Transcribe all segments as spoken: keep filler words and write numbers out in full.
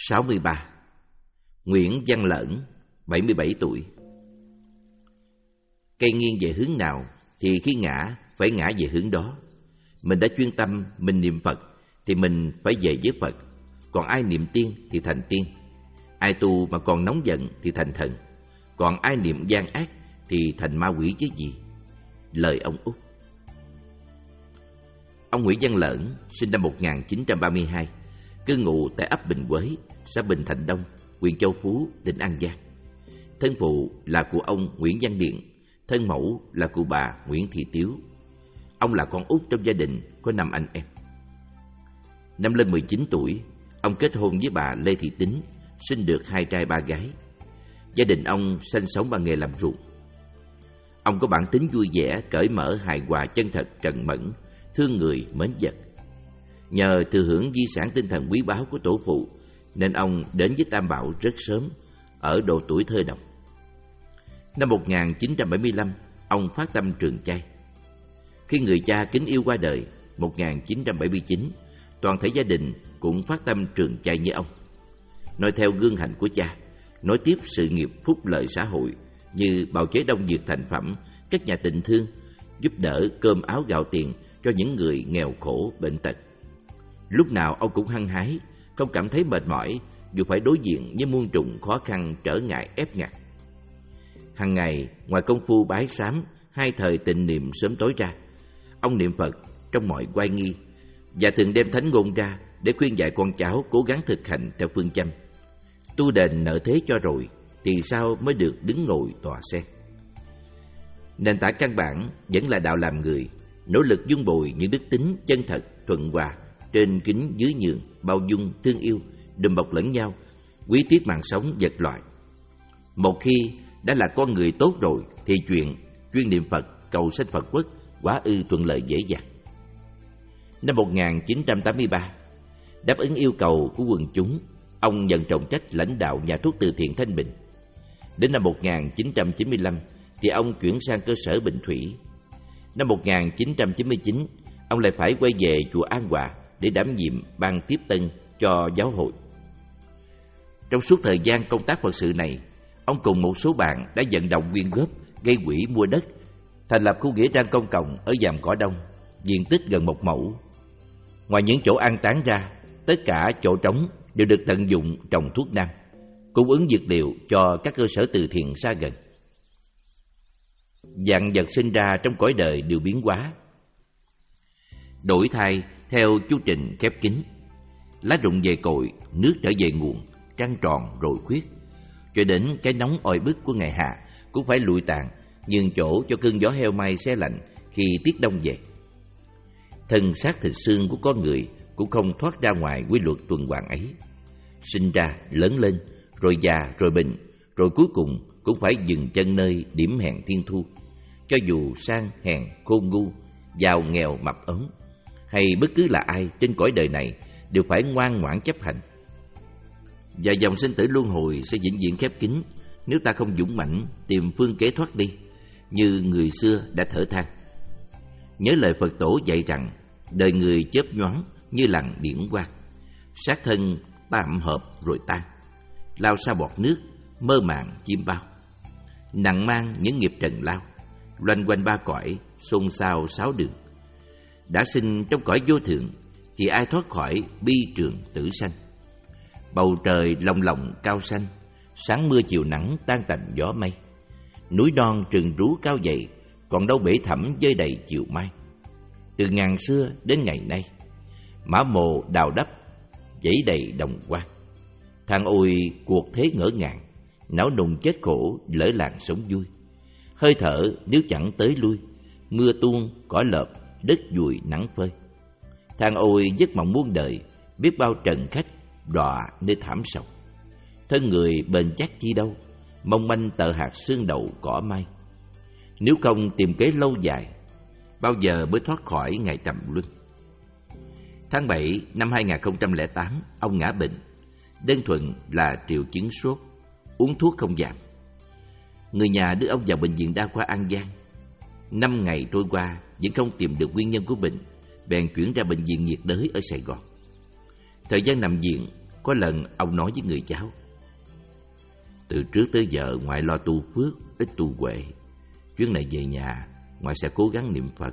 sáu mươi ba. Nguyễn Văn Lởn, bảy mươi bảy tuổi. Cây nghiêng về hướng nào thì khi ngã phải ngã về hướng đó. Mình đã chuyên tâm mình niệm Phật thì mình phải về với Phật. Còn ai niệm tiên thì thành tiên. Ai tu mà còn nóng giận thì thành thần. Còn ai niệm gian ác thì thành ma quỷ chứ gì. Lời ông Út. Ông Nguyễn Văn Lởn sinh năm một nghìn chín trăm ba mươi hai, cư ngụ tại ấp Bình Quế, xã Bình Thạnh Đông, huyện Châu Phú, tỉnh An Giang. Thân phụ là của ông Nguyễn Văn Điện, thân mẫu là của bà Nguyễn Thị Tiếu. Ông là con út trong gia đình có năm anh em. Năm lên mười chín tuổi, ông kết hôn với bà Lê Thị Tính, sinh được hai trai ba gái. Gia đình ông sinh sống bằng nghề làm ruộng. Ông có bản tính vui vẻ, cởi mở, hài hòa, chân thật, trần mẫn, thương người, mến vật. Nhờ thừa hưởng di sản tinh thần quý báu của tổ phụ, nên ông đến với Tam Bảo rất sớm, ở độ tuổi thơ độc. Năm một nghìn chín trăm bảy mươi lăm, ông phát tâm trường chay. Khi người cha kính yêu qua đời, một nghìn chín trăm bảy mươi chín, toàn thể gia đình cũng phát tâm trường chay như ông. Noi theo gương hạnh của cha, nối tiếp sự nghiệp phúc lợi xã hội như bào chế đông dược thành phẩm, các nhà tình thương, giúp đỡ cơm áo gạo tiền cho những người nghèo khổ bệnh tật. Lúc nào ông cũng hăng hái, không cảm thấy mệt mỏi dù phải đối diện với muôn trùng khó khăn trở ngại ép ngặt. Hằng ngày, ngoài công phu bái sám, hai thời tịnh niệm sớm tối ra, ông niệm Phật trong mọi oai nghi và thường đem thánh ngôn ra để khuyên dạy con cháu cố gắng thực hành theo phương châm tu đền nợ thế cho rồi thì sao mới được đứng ngồi tòa sen. Nền tảng căn bản vẫn là đạo làm người, nỗ lực dung bồi những đức tính chân thật, thuận hòa, trên kính dưới nhường, bao dung, thương yêu, đùm bọc lẫn nhau, quý tiếc mạng sống vật loài. Một khi đã là con người tốt rồi thì chuyện chuyên niệm Phật, cầu sanh Phật quốc quá ư thuận lợi dễ dàng. Năm một nghìn chín trăm tám mươi ba, đáp ứng yêu cầu của quần chúng, ông nhận trọng trách lãnh đạo nhà thuốc từ thiện Thanh Bình. Đến năm một nghìn chín trăm chín mươi lăm thì ông chuyển sang cơ sở Bình Thủy. Năm một nghìn chín trăm chín mươi chín, ông lại phải quay về chùa An Hòa để đảm nhiệm ban tiếp tân cho giáo hội. Trong suốt thời gian công tác Phật sự này, ông cùng một số bạn đã vận động quyên góp, gây quỹ mua đất, thành lập khu nghĩa trang công cộng ở Giàm Cỏ Đông, diện tích gần một mẫu. Ngoài những chỗ an táng ra, tất cả chỗ trống đều được tận dụng trồng thuốc nam, cung ứng dược liệu cho các cơ sở từ thiện xa gần. Vạn vật sinh ra trong cõi đời đều biến hóa, đổi thay theo chu trình khép kín. Lá rụng về cội, nước trở về nguồn, trăng tròn rồi khuyết, cho đến cái nóng oi bức của ngày hạ cũng phải lụi tàn, nhường chỗ cho cơn gió heo may se lạnh khi tiết đông về. Thân xác thịt xương của con người cũng không thoát ra ngoài quy luật tuần hoàn ấy. Sinh ra, lớn lên, rồi già, rồi bệnh, rồi cuối cùng cũng phải dừng chân nơi điểm hẹn thiên thu. Cho dù sang, hèn, khôn ngu, giàu, nghèo, mập ốm, hay bất cứ là ai trên cõi đời này đều phải ngoan ngoãn chấp hành. Và dòng sinh tử luân hồi sẽ vĩnh viễn khép kín nếu ta không dũng mãnh tìm phương kế thoát đi, như người xưa đã thở than. Nhớ lời Phật tổ dạy rằng đời người chớp nhoáng như lằn điển quang, xác thân tạm hợp rồi tan, lao xa bọt nước, mơ màng chim bao, nặng mang những nghiệp trần lao, loanh quanh ba cõi, xôn xao sáu đường. Đã sinh trong cõi vô thượng thì ai thoát khỏi bi trường tử sanh. Bầu trời lồng lộng cao xanh, sáng mưa chiều nắng tan tành gió mây. Núi non rừng rú cao dày, còn đâu bể thẳm dơi đầy chiều mai. Từ ngàn xưa đến ngày nay, mã mồ đào đắp, dãy đầy đồng quang. Than ôi cuộc thế ngỡ ngàng, não nùng chết khổ lỡ làng sống vui. Hơi thở nếu chẳng tới lui, mưa tuôn cỏ lợp, đất dùi nắng phơi. Than ôi giấc mộng muôn đời, biết bao trần khách đọa nơi thảm sầu. Thân người bền chắc chi đâu, mong manh tợ hạt xương đầu cỏ mai. Nếu không tìm kế lâu dài, bao giờ mới thoát khỏi ngày trầm luân. Tháng bảy năm hai nghìn không trăm lẻ tám, ông ngã bệnh, đơn thuần là triệu chứng sốt, uống thuốc không giảm. Người nhà đưa ông vào bệnh viện đa khoa An Giang. Năm ngày trôi qua vẫn không tìm được nguyên nhân của bệnh, bèn chuyển ra bệnh viện nhiệt đới ở Sài Gòn. Thời gian nằm viện, Có lần ông nói với người cháu: từ trước tới giờ ngoại lo tu phước, ít tu huệ. Chuyến này về nhà, ngoại sẽ cố gắng niệm Phật.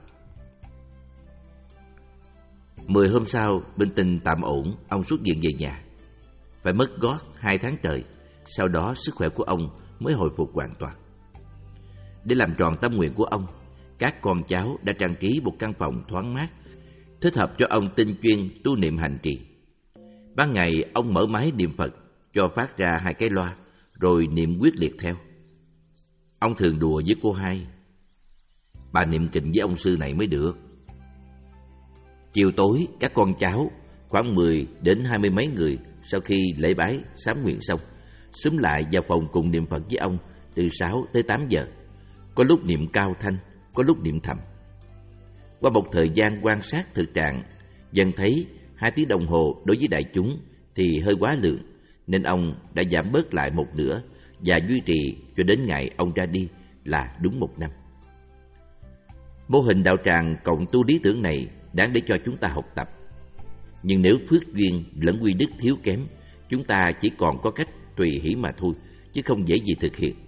Mười hôm sau, bệnh tình tạm ổn, ông xuất viện về nhà. Phải mất gót hai tháng trời, sau đó sức khỏe của ông mới hồi phục hoàn toàn. Để làm tròn tâm nguyện của ông, các con cháu đã trang trí một căn phòng thoáng mát, thích hợp cho ông tinh chuyên tu niệm hành trì. Ban ngày, ông mở máy niệm Phật, cho phát ra hai cái loa, rồi niệm quyết liệt theo. Ông thường đùa với cô hai: bà niệm kinh với ông sư này mới được. Chiều tối, các con cháu, khoảng mười đến hai mươi mấy người, sau khi lễ bái sám nguyện xong, xúm lại vào phòng cùng niệm Phật với ông từ sáu tới tám giờ. Có lúc niệm cao thanh, có lúc niệm thầm. Qua một thời gian quan sát thực trạng, dần thấy hai tiếng đồng hồ đối với đại chúng thì hơi quá lượng, nên ông đã giảm bớt lại một nửa và duy trì cho đến ngày ông ra đi là đúng một năm. Mô hình đạo tràng cộng tu lý tưởng này đáng để cho chúng ta học tập. Nhưng nếu phước duyên lẫn quy đức thiếu kém, chúng ta chỉ còn có cách tùy hỷ mà thôi, chứ không dễ gì thực hiện.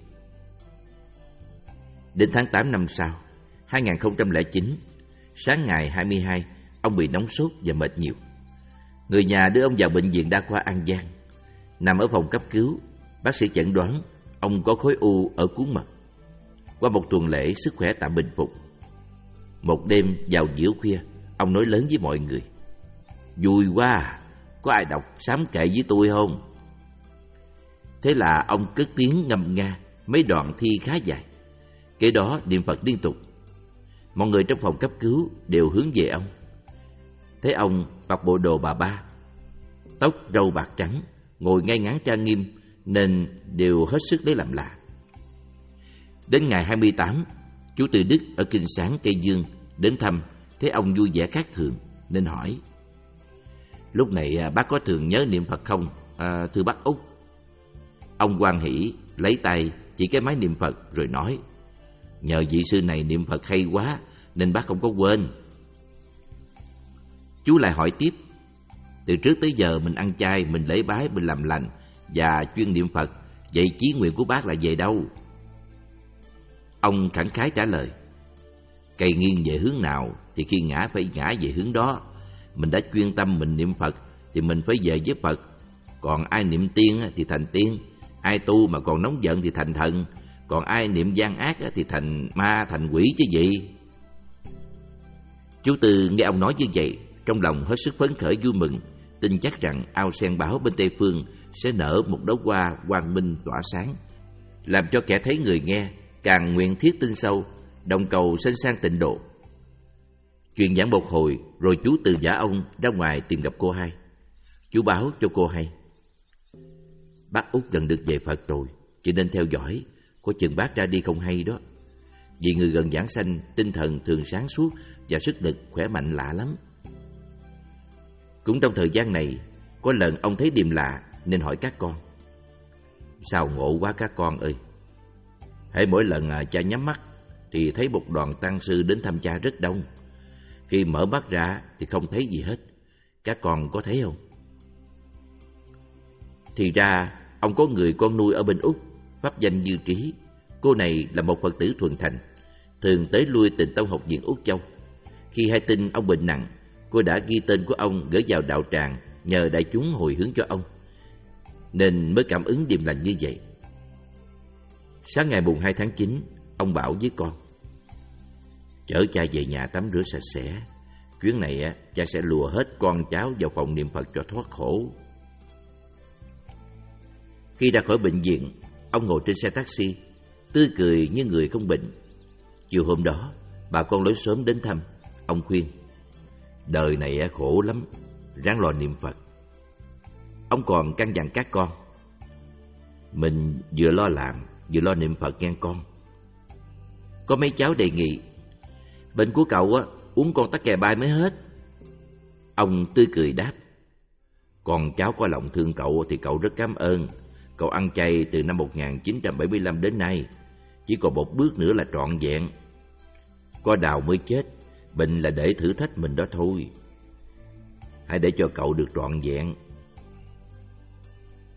Đến tháng tám năm sau, hai nghìn không trăm lẻ chín, sáng ngày hai mươi hai, ông bị nóng sốt và mệt nhiều. Người nhà đưa ông vào bệnh viện đa khoa An Giang. Nằm ở phòng cấp cứu, bác sĩ chẩn đoán ông có khối u ở cuống mật. Qua một tuần lễ, sức khỏe tạm bình phục. Một đêm vào giữa khuya, ông nói lớn với mọi người: vui quá, có ai đọc sám kệ với tôi không? Thế là ông cất tiếng ngâm nga mấy đoạn thi khá dài, kế đó niệm Phật liên tục. Mọi người trong phòng cấp cứu đều hướng về ông. Thấy ông mặc bộ đồ bà ba, tóc râu bạc trắng, ngồi ngay ngắn trang nghiêm, nên đều hết sức lấy làm lạ. Đến ngày hai mươi tám, chú Từ Đức ở Kinh Sáng Cây Dương đến thăm, thấy ông vui vẻ khác thường nên hỏi: lúc này bác có thường nhớ niệm Phật không, à, thưa bác Út? Ông hoan hỉ lấy tay chỉ cái máy niệm Phật rồi nói: nhờ vị sư này niệm Phật hay quá nên bác không có quên. Chú lại hỏi tiếp: từ trước tới giờ mình ăn chay, mình lễ bái, mình làm lành và chuyên niệm Phật, vậy chí nguyện của bác là về đâu? Ông khẳng khái trả lời: cây nghiêng về hướng nào thì khi ngã phải ngã về hướng đó. Mình đã chuyên tâm mình niệm Phật thì mình phải về với Phật. Còn ai niệm tiên thì thành tiên, ai tu mà còn nóng giận thì thành thần, còn ai niệm gian ác thì thành ma, thành quỷ chứ gì. Chú Tư nghe ông nói như vậy, trong lòng hết sức phấn khởi vui mừng, tin chắc rằng ao sen báo bên Tây Phương sẽ nở một đóa hoa quang minh tỏa sáng, làm cho kẻ thấy người nghe càng nguyện thiết tin sâu, đồng cầu sanh sang tịnh độ. Chuyện giảng một hồi rồi chú Từ giả ông ra ngoài tìm gặp cô hai. Chú báo cho cô hay: bác Út gần được về Phật rồi, chỉ nên theo dõi, có chừng bác ra đi không hay đó. Vì người gần giảng sanh, tinh thần thường sáng suốt và sức lực khỏe mạnh lạ lắm. Cũng trong thời gian này, có lần ông thấy điềm lạ nên hỏi các con: sao ngộ quá các con ơi? Hễ mỗi lần cha nhắm mắt thì thấy một đoàn tăng sư đến thăm cha rất đông. Khi mở mắt ra thì không thấy gì hết. Các con có thấy không? Thì ra ông có người con nuôi ở bên Úc, pháp danh Như Trí. Cô này là một Phật tử thuần thành, thường tới lui Tịnh Tông Học viện Úc Châu. Khi hay tin ông bệnh nặng, cô đã ghi tên của ông gửi vào đạo tràng nhờ đại chúng hồi hướng cho ông, nên mới cảm ứng điềm lành như vậy. Sáng ngày mùng hai tháng chín, ông bảo với con: chở cha về nhà tắm rửa sạch sẽ. Chuyến này cha sẽ lùa hết con cháu vào phòng niệm Phật cho thoát khổ. Khi ra khỏi bệnh viện, ông ngồi trên xe taxi, tươi cười như người không bệnh. Chiều hôm đó, bà con lối xóm đến thăm. Ông khuyên: đời này khổ lắm, ráng lo niệm Phật. Ông còn căn dặn các con: mình vừa lo làm, vừa lo niệm Phật nghe con. Có mấy cháu đề nghị: bệnh của cậu á, uống con tắc kè bay mới hết. Ông tươi cười đáp: con cháu có lòng thương cậu thì cậu rất cảm ơn. Cậu ăn chay từ năm một nghìn chín trăm bảy mươi lăm đến nay, chỉ còn một bước nữa là trọn vẹn. Có đào mới chết, bệnh là để thử thách mình đó thôi. Hãy để cho cậu được trọn vẹn.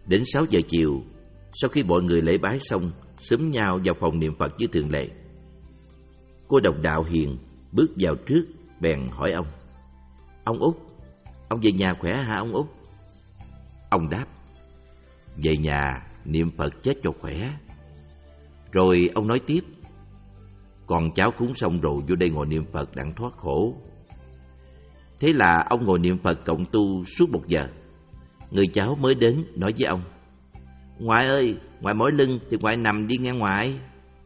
Đến sáu giờ chiều, sau khi mọi người lễ bái xong, xúm nhau vào phòng niệm Phật như thường lệ. Cô Đồng Đạo Hiền bước vào trước, bèn hỏi ông: "Ông Út, ông về nhà khỏe hả ông Út?" Ông đáp: "Về nhà niệm Phật chết cho khỏe." Rồi ông nói tiếp: "Con cháu cúng xong rồi vô đây ngồi niệm Phật đặng thoát khổ." Thế là ông ngồi niệm Phật cộng tu suốt một giờ. Người cháu mới đến nói với ông: "Ngoại ơi, ngoại mỏi lưng thì ngoại nằm đi nghe ngoại."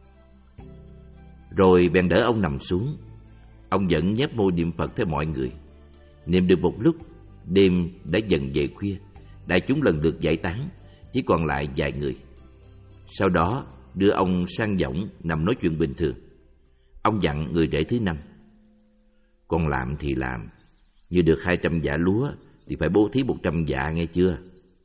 Rồi bèn đỡ ông nằm xuống. Ông vẫn nhếch môi niệm Phật theo mọi người. Niệm được một lúc, đêm đã dần về khuya. Đại chúng lần lượt giải tán, chỉ còn lại vài người. Sau đó đưa ông sang võng nằm nói chuyện bình thường. Ông dặn người rể thứ năm: "Con làm thì làm, như được hai trăm dạ lúa thì phải bố thí một trăm dạ nghe chưa?"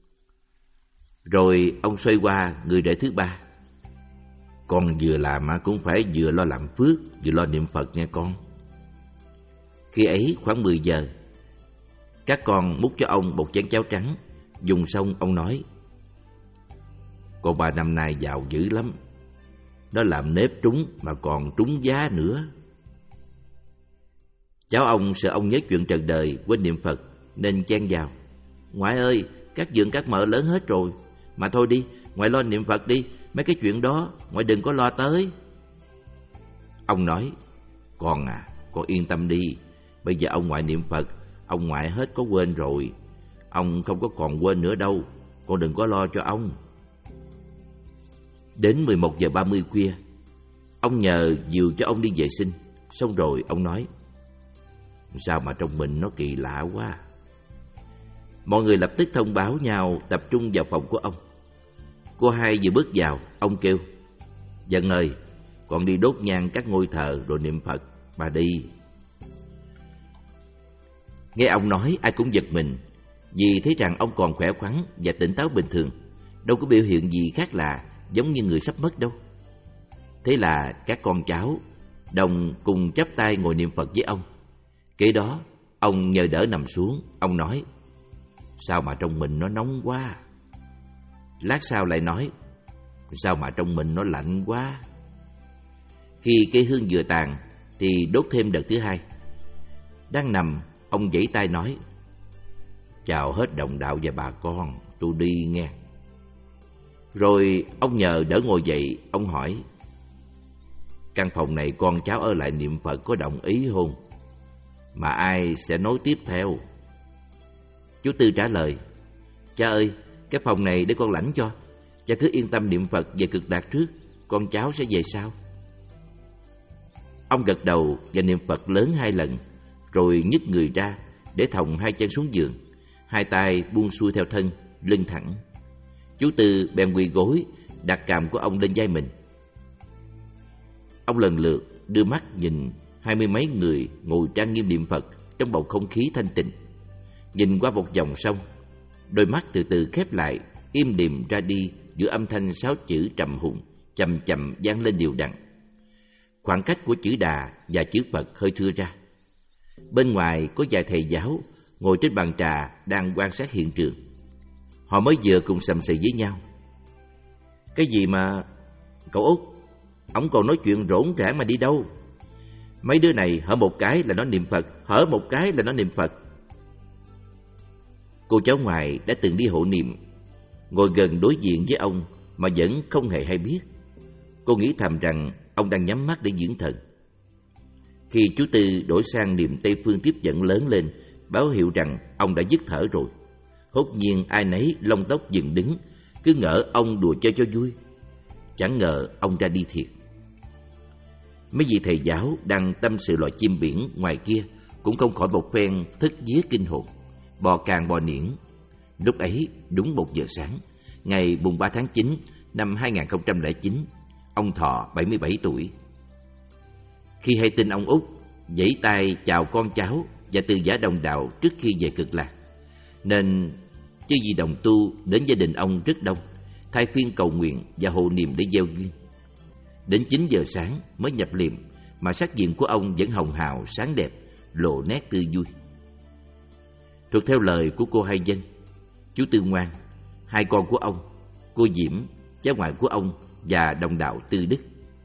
Rồi ông xoay qua người rể thứ ba: "Con vừa làm cũng phải vừa lo làm phước, vừa lo niệm Phật nghe con." Khi ấy khoảng mười giờ, các con múc cho ông một chén cháo trắng. Dùng xong ông nói: "Con ba năm nay giàu dữ lắm. Nó làm nếp trúng mà còn trúng giá nữa." Cháu ông sợ ông nhớ chuyện trần đời, quên niệm Phật, nên chen vào: "Ngoại ơi, các dượng các mợ lớn hết rồi. Mà thôi đi, ngoại lo niệm Phật đi. Mấy cái chuyện đó, ngoại đừng có lo tới." Ông nói: "Con à, con yên tâm đi. Bây giờ ông ngoại niệm Phật, ông ngoại hết có quên rồi. Ông không có còn quên nữa đâu. Con đừng có lo cho ông." Đến mười một giờ ba mươi khuya, ông nhờ dìu cho ông đi vệ sinh. Xong rồi ông nói: "Sao mà trong mình nó kỳ lạ quá." Mọi người lập tức thông báo nhau tập trung vào phòng của ông. Cô hai vừa bước vào, ông kêu: "Dân ơi, con đi đốt nhang các ngôi thờ rồi niệm Phật, bà đi." Nghe ông nói, ai cũng giật mình, vì thấy rằng ông còn khỏe khoắn và tỉnh táo bình thường, đâu có biểu hiện gì khác lạ giống như người sắp mất đâu. Thế là các con cháu đồng cùng chắp tay ngồi niệm Phật với ông. Kế đó, ông nhờ đỡ nằm xuống. Ông nói: "Sao mà trong mình nó nóng quá?" Lát sau lại nói: "Sao mà trong mình nó lạnh quá?" Khi cây hương vừa tàn thì đốt thêm đợt thứ hai. Đang nằm, ông vẫy tay nói: "Chào hết đồng đạo và bà con, tôi đi nghe." Rồi ông nhờ đỡ ngồi dậy. Ông hỏi: "Căn phòng này con cháu ở lại niệm Phật có đồng ý không? Mà ai sẽ nối tiếp theo?" Chú Tư trả lời: "Cha ơi, cái phòng này để con lãnh cho. Cha cứ yên tâm niệm Phật về cực lạc trước, con cháu sẽ về sau." Ông gật đầu và niệm Phật lớn hai lần, rồi nhích người ra để thòng hai chân xuống giường, hai tay buông xuôi theo thân, lưng thẳng. Chú Tư bèn quỳ gối, đặt cằm của ông lên vai mình. Ông lần lượt đưa mắt nhìn hai mươi mấy người ngồi trang nghiêm niệm Phật trong bầu không khí thanh tịnh. Nhìn qua một vòng xong, đôi mắt từ từ khép lại, im lìm ra đi giữa âm thanh sáu chữ trầm hùng chậm chậm vang lên đều đặn. Khoảng cách của chữ Đà và chữ Phật hơi thưa ra. Bên ngoài có vài thầy giáo ngồi trên bàn trà đang quan sát hiện trường. Họ mới vừa cùng sầm xì với nhau. "Cái gì mà cậu Út, ổng còn nói chuyện rỗn rãng mà đi đâu? Mấy đứa này hở một cái là nó niệm Phật, hở một cái là nó niệm Phật." Cô cháu ngoại đã từng đi hộ niệm, ngồi gần đối diện với ông mà vẫn không hề hay biết. Cô nghĩ thầm rằng ông đang nhắm mắt để dưỡng thần. Khi chú Tư đổi sang niệm Tây Phương tiếp dẫn lớn lên, báo hiệu rằng ông đã dứt thở rồi, hốt nhiên ai nấy lông tóc dựng đứng, cứ ngỡ ông đùa chơi cho vui. Chẳng ngờ ông ra đi thiệt. Mấy vị thầy giáo đang tâm sự loài chim biển ngoài kia cũng không khỏi một phen thức vía kinh hồn, bò càng bò niễn. Lúc ấy đúng một giờ sáng, ngày mùng ba tháng chín năm hai nghìn không trăm lẻ chín, ông thọ bảy mươi bảy tuổi. Khi hay tin ông Út vẫy tay chào con cháu và từ giả đồng đạo trước khi về cực lạc, nên chư vị đồng tu đến gia đình ông rất đông, thay phiên cầu nguyện và hộ niệm để gieo duyên. Đến chín giờ sáng mới nhập liệm, mà sắc diện của ông vẫn hồng hào sáng đẹp, lộ nét tươi vui. Thuộc theo lời của cô hai dân, chú Tư ngoan, hai con của ông, cô Diễm, cháu ngoại của ông và đồng đạo Tư Đức.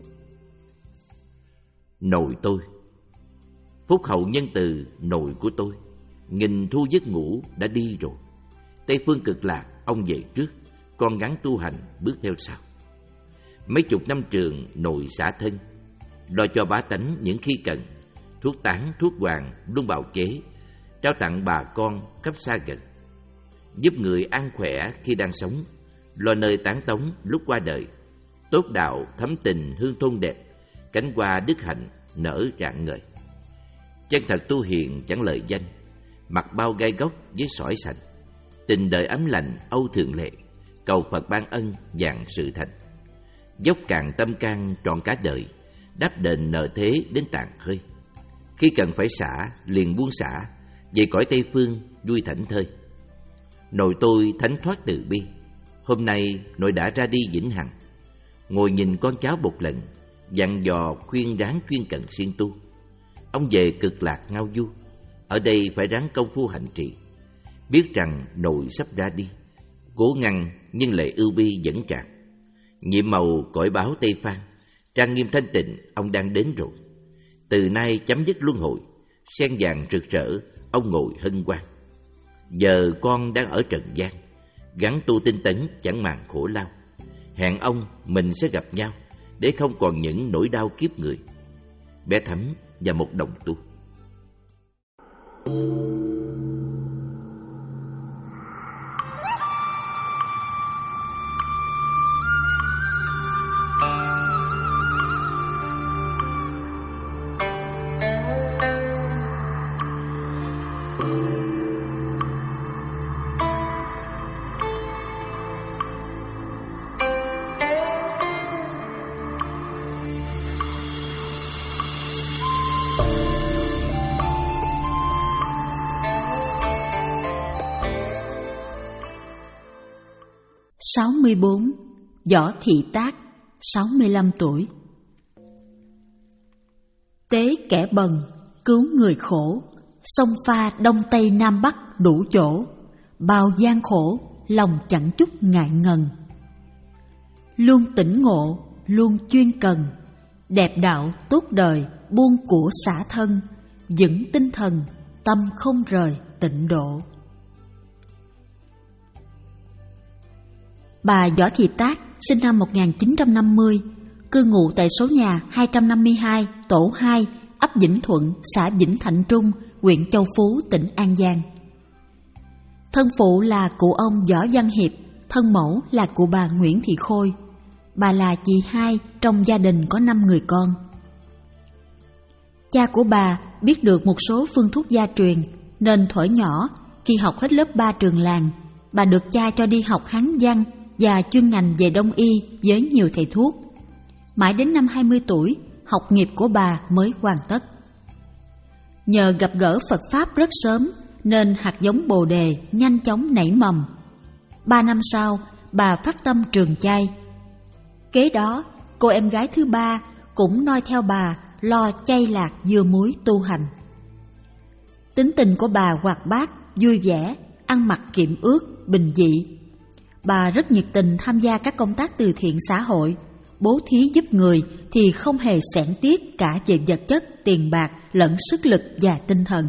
Nội tôi. Phúc hậu nhân từ nội của tôi, nghìn thu giấc ngủ đã đi rồi. Tây phương cực lạc, ông về trước, con gắng tu hành bước theo sau. Mấy chục năm trường nội xả thân, lo cho bá tánh những khi cần, thuốc tán, thuốc hoàng luôn bào chế, trao tặng bà con khắp xa gần, giúp người an khỏe khi đang sống, lo nơi tán tống lúc qua đời, tốt đạo thấm tình hương thôn đẹp, cánh hoa đức hạnh nở rạng ngời. Chân thật tu hiền chẳng lời danh, mặc bao gai góc với sỏi sành, tình đời ấm lành âu thường lệ, cầu Phật ban ân vạn sự thành. Dốc cạn tâm can trọn cả đời, đáp đền nợ thế đến tàn hơi. Khi cần phải xả liền buông xả, về cõi Tây phương vui thảnh thơi. Nội tôi thánh thoát từ bi, hôm nay nội đã ra đi vĩnh hằng. Ngồi nhìn con cháu một lần, dặn dò khuyên ráng chuyên cần siêng tu. Ông về cực lạc ngao du, ở đây phải ráng công phu hành trì. Biết rằng nội sắp ra đi, cố ngăn nhưng lệ ưu bi vẫn tràn. Nhiệm màu cõi báo Tây Phan, trang nghiêm thanh tịnh ông đang đến rồi. Từ nay chấm dứt luân hồi, sen vàng rực rỡ ông ngồi hân hoan. Giờ con đang ở trần gian, gắng tu tinh tấn chẳng màng khổ lao. Hẹn ông mình sẽ gặp nhau, để không còn những nỗi đau kiếp người. Bé Thắm và một đồng tu. sáu mươi bốn. Võ Thị Tác, sáu mươi lăm tuổi. Tế kẻ bần, cứu người khổ, sông pha đông tây nam bắc đủ chỗ, bao gian khổ, lòng chẳng chút ngại ngần. Luôn tỉnh ngộ, luôn chuyên cần, đẹp đạo tốt đời, buông của xả thân, vững tinh thần, tâm không rời tịnh độ. Bà Võ Thị Tác sinh năm một nghìn chín trăm năm mươi, cư ngụ tại số nhà hai trăm năm mươi hai, tổ hai, ấp Vĩnh Thuận, xã Vĩnh Thạnh Trung, huyện Châu Phú, tỉnh An Giang. Thân phụ là cụ ông Võ Văn Hiệp, thân mẫu là cụ bà Nguyễn Thị Khôi. Bà là chị hai trong gia đình có năm người con. Cha của bà biết được một số phương thuốc gia truyền, nên thuở nhỏ khi học hết lớp ba trường làng, bà được cha cho đi học Hán văn và chuyên ngành về Đông y với nhiều thầy thuốc. Mãi đến năm hai mươi tuổi, học nghiệp của bà mới hoàn tất. Nhờ gặp gỡ Phật Pháp rất sớm, nên hạt giống Bồ Đề nhanh chóng nảy mầm. Ba năm sau, bà phát tâm trường chay. Kế đó, cô em gái thứ ba cũng noi theo bà lo chay lạc dưa muối tu hành. Tính tình của bà hoạt bát, vui vẻ, ăn mặc kiệm ước, bình dị. Bà rất nhiệt tình tham gia các công tác từ thiện xã hội, bố thí giúp người thì không hề xẻn tiếc cả về vật chất, tiền bạc lẫn sức lực và tinh thần.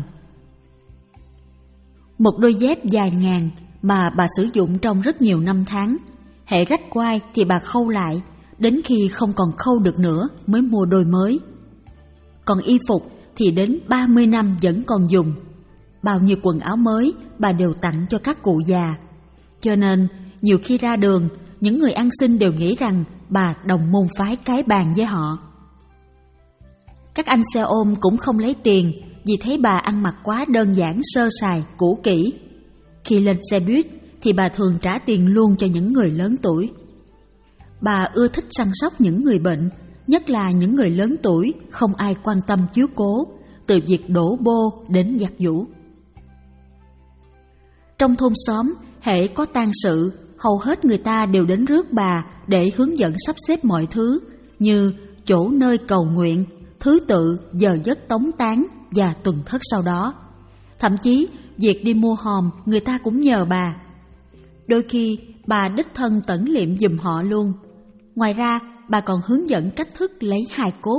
Một đôi dép dài ngàn mà bà sử dụng trong rất nhiều năm tháng, hễ rách quai thì bà khâu lại, đến khi không còn khâu được nữa mới mua đôi mới. Còn y phục thì đến ba mươi năm vẫn còn dùng. Bao nhiêu quần áo mới bà đều tặng cho các cụ già. Cho nên nhiều khi ra đường, những người ăn xin đều nghĩ rằng bà đồng môn phái cái bàn với họ. Các anh xe ôm cũng không lấy tiền vì thấy bà ăn mặc quá đơn giản, sơ sài, cũ kỹ. Khi lên xe buýt thì bà thường trả tiền luôn cho những người lớn tuổi. Bà ưa thích săn sóc những người bệnh, nhất là những người lớn tuổi không ai quan tâm chiếu cố, từ việc đổ bô đến giặt giũ. Trong thôn xóm, hễ có tang sự, hầu hết người ta đều đến rước bà để hướng dẫn sắp xếp mọi thứ, như chỗ nơi cầu nguyện, thứ tự, giờ giấc tống táng và tuần thất sau đó. Thậm chí, việc đi mua hòm người ta cũng nhờ bà. Đôi khi, bà đích thân tẩn liệm giùm họ luôn. Ngoài ra, bà còn hướng dẫn cách thức lấy hài cốt.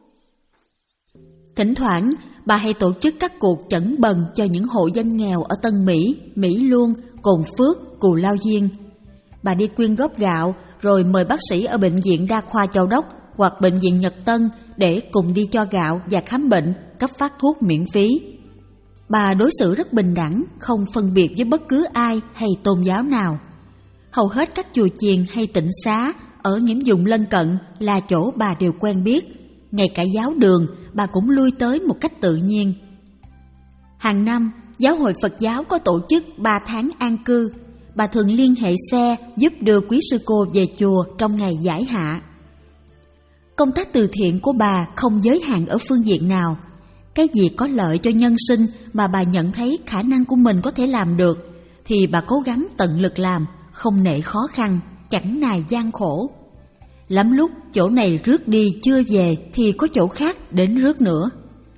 Thỉnh thoảng, bà hay tổ chức các cuộc chẩn bần cho những hộ dân nghèo ở Tân Mỹ, Mỹ Luông, Cồn Phước, Cù Lao Diên. Bà đi quyên góp gạo rồi mời bác sĩ ở Bệnh viện Đa khoa Châu Đốc hoặc Bệnh viện Nhật Tân để cùng đi cho gạo và khám bệnh, cấp phát thuốc miễn phí. Bà đối xử rất bình đẳng, không phân biệt với bất cứ ai hay tôn giáo nào. Hầu hết các chùa chiền hay tịnh xá ở những vùng lân cận là chỗ bà đều quen biết. Ngay cả giáo đường, bà cũng lui tới một cách tự nhiên. Hàng năm, Giáo hội Phật giáo có tổ chức ba tháng an cư. Bà thường liên hệ xe giúp đưa quý sư cô về chùa trong ngày giải hạ. Công tác từ thiện của bà không giới hạn ở phương diện nào. Cái gì có lợi cho nhân sinh mà bà nhận thấy khả năng của mình có thể làm được, thì bà cố gắng tận lực làm, không nể khó khăn, chẳng nài gian khổ. Lắm lúc chỗ này rước đi chưa về thì có chỗ khác đến rước nữa.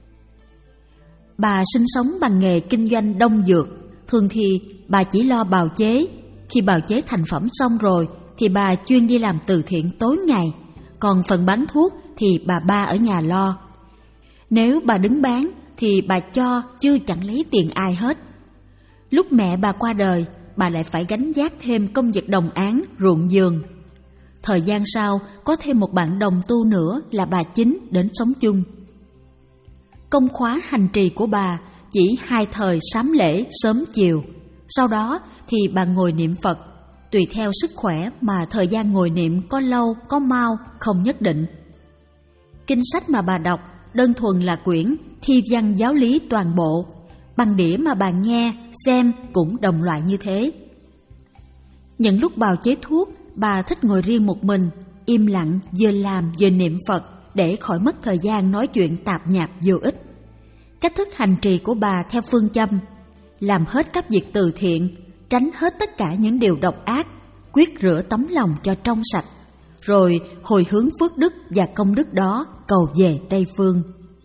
Bà sinh sống bằng nghề kinh doanh đông dược. Thường thì bà chỉ lo bào chế. Khi bào chế thành phẩm xong rồi thì bà chuyên đi làm từ thiện tối ngày. Còn phần bán thuốc thì bà ba ở nhà lo. Nếu bà đứng bán thì bà cho chứ chẳng lấy tiền ai hết. Lúc mẹ bà qua đời, bà lại phải gánh vác thêm công việc đồng áng, ruộng vườn. Thời gian sau có thêm một bạn đồng tu nữa là bà Chính đến sống chung. Công khóa hành trì của bà chỉ hai thời sám lễ sớm chiều. Sau đó thì bà ngồi niệm Phật. Tùy theo sức khỏe mà thời gian ngồi niệm có lâu có mau không nhất định. Kinh sách mà bà đọc đơn thuần là quyển Thi văn giáo lý toàn bộ. Bằng đĩa mà bà nghe, xem cũng đồng loại như thế. Những lúc bào chế thuốc, bà thích ngồi riêng một mình, im lặng vừa làm vừa niệm Phật để khỏi mất thời gian nói chuyện tạp nhạp vô ích. Cách thức hành trì của bà theo phương châm làm hết các việc từ thiện, tránh hết tất cả những điều độc ác, quyết rửa tấm lòng cho trong sạch, rồi hồi hướng phước đức và công đức đó cầu về Tây Phương.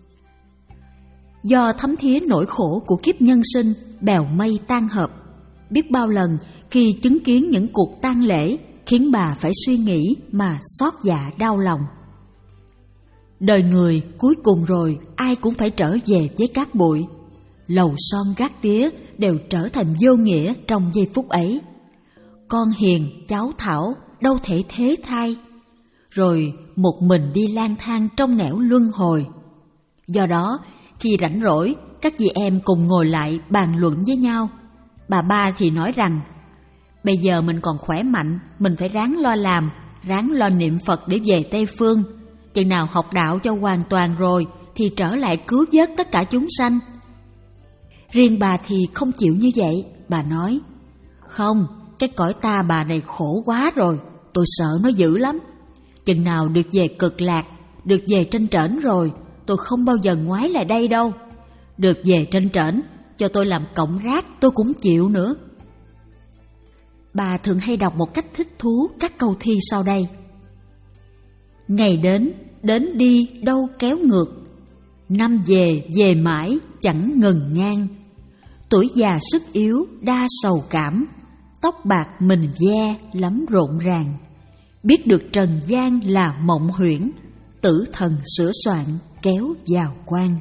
Do thấm thía nỗi khổ của kiếp nhân sinh bèo mây tan hợp, biết bao lần khi chứng kiến những cuộc tang lễ khiến bà phải suy nghĩ mà xót dạ đau lòng. Đời người cuối cùng rồi ai cũng phải trở về với cát bụi. Lầu son gác tía đều trở thành vô nghĩa trong giây phút ấy. Con hiền, cháu thảo đâu thể thế thay. Rồi một mình đi lang thang trong nẻo luân hồi. Do đó, khi rảnh rỗi, các chị em cùng ngồi lại bàn luận với nhau. Bà ba thì nói rằng, bây giờ mình còn khỏe mạnh, mình phải ráng lo làm, ráng lo niệm Phật để về Tây Phương. Chừng nào học đạo cho hoàn toàn rồi thì trở lại cứu vớt tất cả chúng sanh. Riêng bà thì không chịu như vậy. Bà nói, không, cái cõi ta bà này khổ quá rồi, tôi sợ nó dữ lắm. Chừng nào được về cực lạc, được về trên trển rồi, tôi không bao giờ ngoái lại đây đâu. Được về trên trển, cho tôi làm cộng rác tôi cũng chịu nữa. Bà thường hay đọc một cách thích thú các câu thi sau đây. Ngày đến, đến đi đâu kéo ngược. Năm về, về mãi chẳng ngừng ngang. Tuổi già sức yếu đa sầu cảm. Tóc bạc mình ve lắm rộn ràng. Biết được trần gian là mộng huyễn. Tử thần sửa soạn kéo vào quan.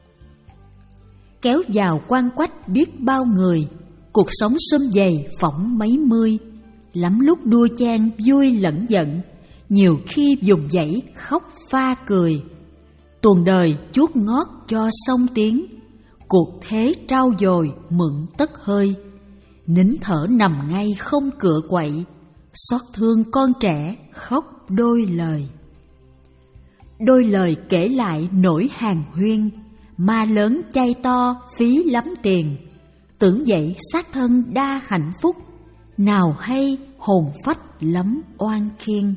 Kéo vào quan quách biết bao người. Cuộc sống sum vầy phỏng mấy mươi. Lắm lúc đua chen vui lẫn giận. Nhiều khi dùng dãy khóc pha cười. Tuồng đời chuốt ngót cho sông tiếng. Cuộc thế trao dồi mượn tất hơi. Nín thở nằm ngay không cựa quậy. Xót thương con trẻ khóc đôi lời. Đôi lời kể lại nỗi hàn huyên. Ma lớn chay to phí lắm tiền. Tưởng vậy xác thân đa hạnh phúc. Nào hay hồn phách lắm oan khiên.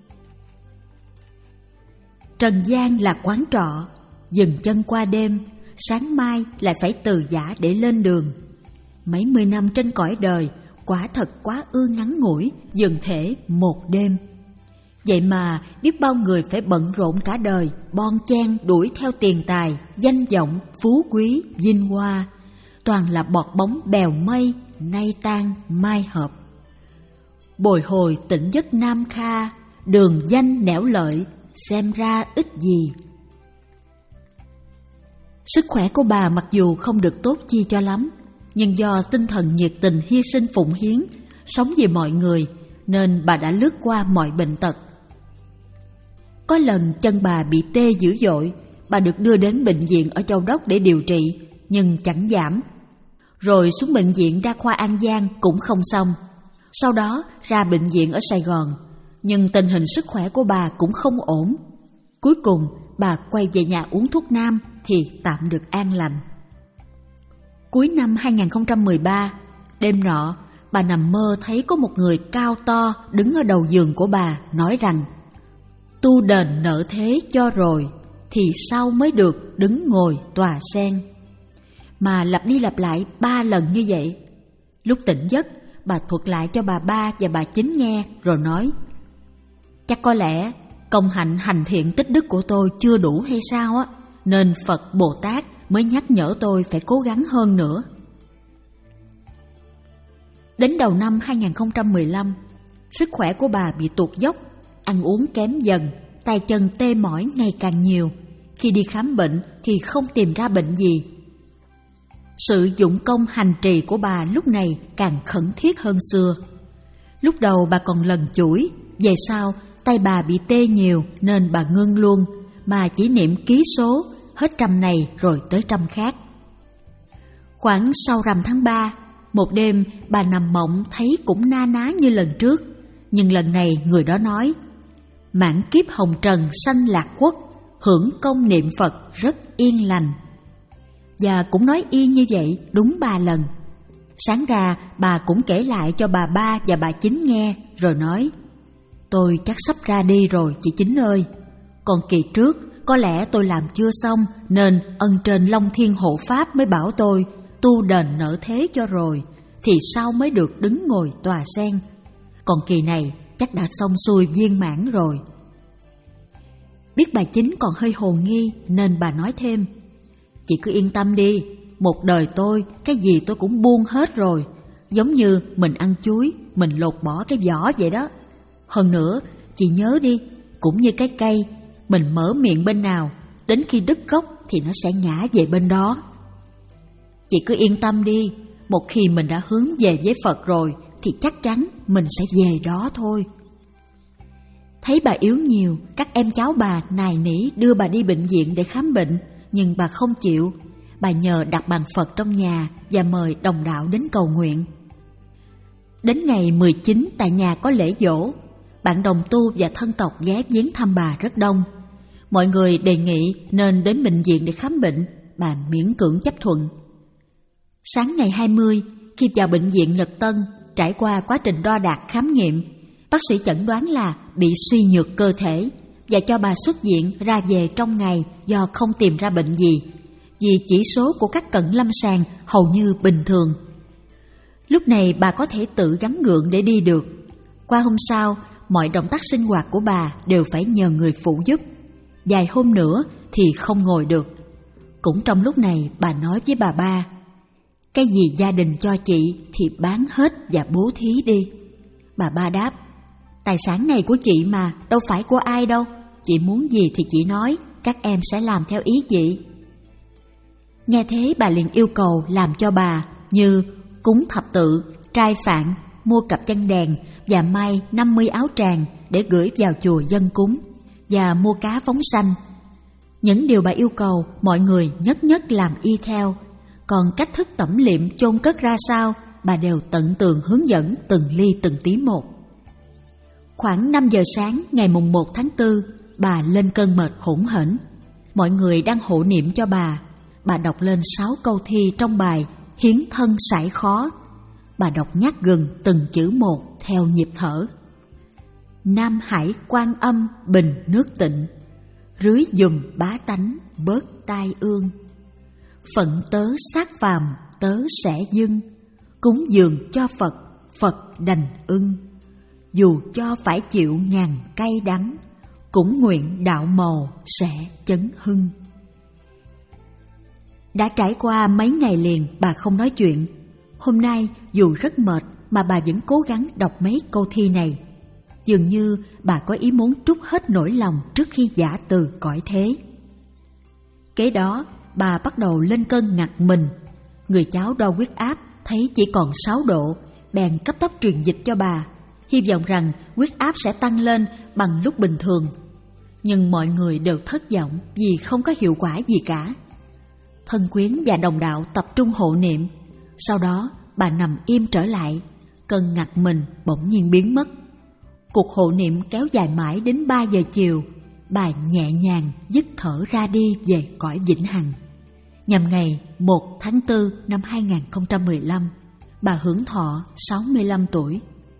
Trần gian là quán trọ, dừng chân qua đêm, sáng mai lại phải từ giã để lên đường. Mấy mươi năm trên cõi đời, quả thật quá ư ngắn ngủi, dừng thể một đêm. Vậy mà biết bao người phải bận rộn cả đời, bon chen đuổi theo tiền tài, danh vọng, phú quý, vinh hoa. Toàn là bọt bóng bèo mây, nay tan mai hợp. Bồi hồi tỉnh giấc Nam Kha, đường danh nẻo lợi, xem ra ít gì. Sức khỏe của bà mặc dù không được tốt chi cho lắm, nhưng do tinh thần nhiệt tình hy sinh phụng hiến, sống vì mọi người, nên bà đã lướt qua mọi bệnh tật. Có lần chân bà bị tê dữ dội, bà được đưa đến bệnh viện ở Châu Đốc để điều trị, nhưng chẳng giảm. Rồi xuống bệnh viện Đa khoa An Giang cũng không xong. Sau đó ra bệnh viện ở Sài Gòn, nhưng tình hình sức khỏe của bà cũng không ổn. Cuối cùng bà quay về nhà uống thuốc nam thì tạm được an lành. Cuối năm hai không một ba, đêm nọ, bà nằm mơ thấy có một người cao to đứng ở đầu giường của bà nói rằng: tu đền nợ thế cho rồi, thì sau mới được đứng ngồi tòa sen. Mà lặp đi lặp lại ba lần như vậy. Lúc tỉnh giấc, bà thuật lại cho bà Ba và bà Chính nghe rồi nói: chắc có lẽ công hạnh hành thiện tích đức của tôi chưa đủ hay sao á, nên Phật Bồ Tát mới nhắc nhở tôi phải cố gắng hơn nữa. Đến đầu năm hai không một lăm, sức khỏe của bà bị tụt dốc, ăn uống kém dần, tay chân tê mỏi ngày càng nhiều. Khi đi khám bệnh thì không tìm ra bệnh gì. Sự dụng công hành trì của bà lúc này càng khẩn thiết hơn xưa. Lúc đầu bà còn lần chuỗi, về sau tay bà bị tê nhiều nên bà ngưng luôn, mà chỉ niệm ký số, hết trăm này rồi tới trăm khác. Khoảng sau rằm tháng ba, một đêm bà nằm mộng thấy cũng na ná như lần trước, nhưng lần này người đó nói: mãn kiếp hồng trần sanh lạc quốc, hưởng công niệm Phật rất yên lành. Và cũng nói y như vậy đúng ba lần. Sáng ra bà cũng kể lại cho bà Ba và bà Chính nghe rồi nói: tôi chắc sắp ra đi rồi chị Chính ơi. Còn kỳ trước có lẽ tôi làm chưa xong, nên ân trên Long Thiên hộ Pháp mới bảo tôi tu đền nợ thế cho rồi, thì sau mới được đứng ngồi tòa sen. Còn kỳ này chắc đã xong xuôi viên mãn rồi. Biết bà Chính còn hơi hồ nghi nên bà nói thêm: chị cứ yên tâm đi, một đời tôi cái gì tôi cũng buông hết rồi, giống như mình ăn chuối, mình lột bỏ cái vỏ vậy đó. Hơn nữa, chị nhớ đi, cũng như cái cây, mình mở miệng bên nào, đến khi đứt gốc thì nó sẽ ngã về bên đó. Chị cứ yên tâm đi, một khi mình đã hướng về với Phật rồi thì chắc chắn mình sẽ về đó thôi. Thấy bà yếu nhiều, các em cháu bà nài nỉ đưa bà đi bệnh viện để khám bệnh, nhưng bà không chịu. Bà nhờ đặt bàn Phật trong nhà và mời đồng đạo đến cầu nguyện. Đến ngày mười chín tại nhà có lễ giỗ, bạn đồng tu và thân tộc ghé viếng thăm bà rất đông. Mọi người đề nghị nên đến bệnh viện để khám bệnh, bà miễn cưỡng chấp thuận. Sáng ngày hai mươi, khi vào bệnh viện Nhật Tân, trải qua quá trình đo đạc khám nghiệm, bác sĩ chẩn đoán là bị suy nhược cơ thể và cho bà xuất viện ra về trong ngày do không tìm ra bệnh gì, vì chỉ số của các cận lâm sàng hầu như bình thường. Lúc này bà có thể tự gắng gượng để đi được. Qua hôm sau, mọi động tác sinh hoạt của bà đều phải nhờ người phụ giúp. Vài hôm nữa thì không ngồi được. Cũng trong lúc này bà nói với bà Ba: cái gì gia đình cho chị thì bán hết và bố thí đi. Bà Ba đáp: tài sản này của chị mà, đâu phải của ai đâu. Chị muốn gì thì chị nói, các em sẽ làm theo ý chị. Nghe thế bà liền yêu cầu làm cho bà như cúng thập tự, trai phạn, mua cặp chân đèn và may năm mươi áo tràng để gửi vào chùa dân cúng, và mua cá phóng sanh. Những điều bà yêu cầu mọi người nhất nhất làm y theo, còn cách thức tẩm liệm chôn cất ra sao bà đều tận tường hướng dẫn từng ly từng tí một. Khoảng năm giờ sáng ngày mùng một tháng tư, bà lên cơn mệt hỗn hển. Mọi người đang hộ niệm cho bà. Bà đọc lên sáu câu thi trong bài Hiến thân sải khó. Bà đọc nhát gừng từng chữ một theo nhịp thở. Nam Hải Quan Âm bình nước tịnh, rưới dùm bá tánh bớt tai ương. Phận tớ sát phàm tớ sẽ dưng, cúng dường cho Phật, Phật đành ưng. Dù cho phải chịu ngàn cay đắng, cũng nguyện đạo màu sẽ chấn hưng. Đã trải qua mấy ngày liền bà không nói chuyện. Hôm nay dù rất mệt mà bà vẫn cố gắng đọc mấy câu thi này. Dường như bà có ý muốn trút hết nỗi lòng trước khi giã từ cõi thế. Kế đó, bà bắt đầu lên cơn ngặt mình. Người cháu đo huyết áp thấy chỉ còn sáu độ, bèn cấp tốc truyền dịch cho bà, hy vọng rằng huyết áp sẽ tăng lên bằng lúc bình thường. Nhưng mọi người đều thất vọng vì không có hiệu quả gì cả. Thân quyến và đồng đạo tập trung hộ niệm. Sau đó bà nằm im trở lại, cơn ngặt mình bỗng nhiên biến mất. Cuộc hộ niệm kéo dài mãi đến ba giờ chiều. Bà nhẹ nhàng dứt thở ra đi về cõi vĩnh hằng. Nhằm ngày một tháng tư năm hai nghìn không trăm mười lăm, bà hưởng thọ sáu mươi lăm tuổi.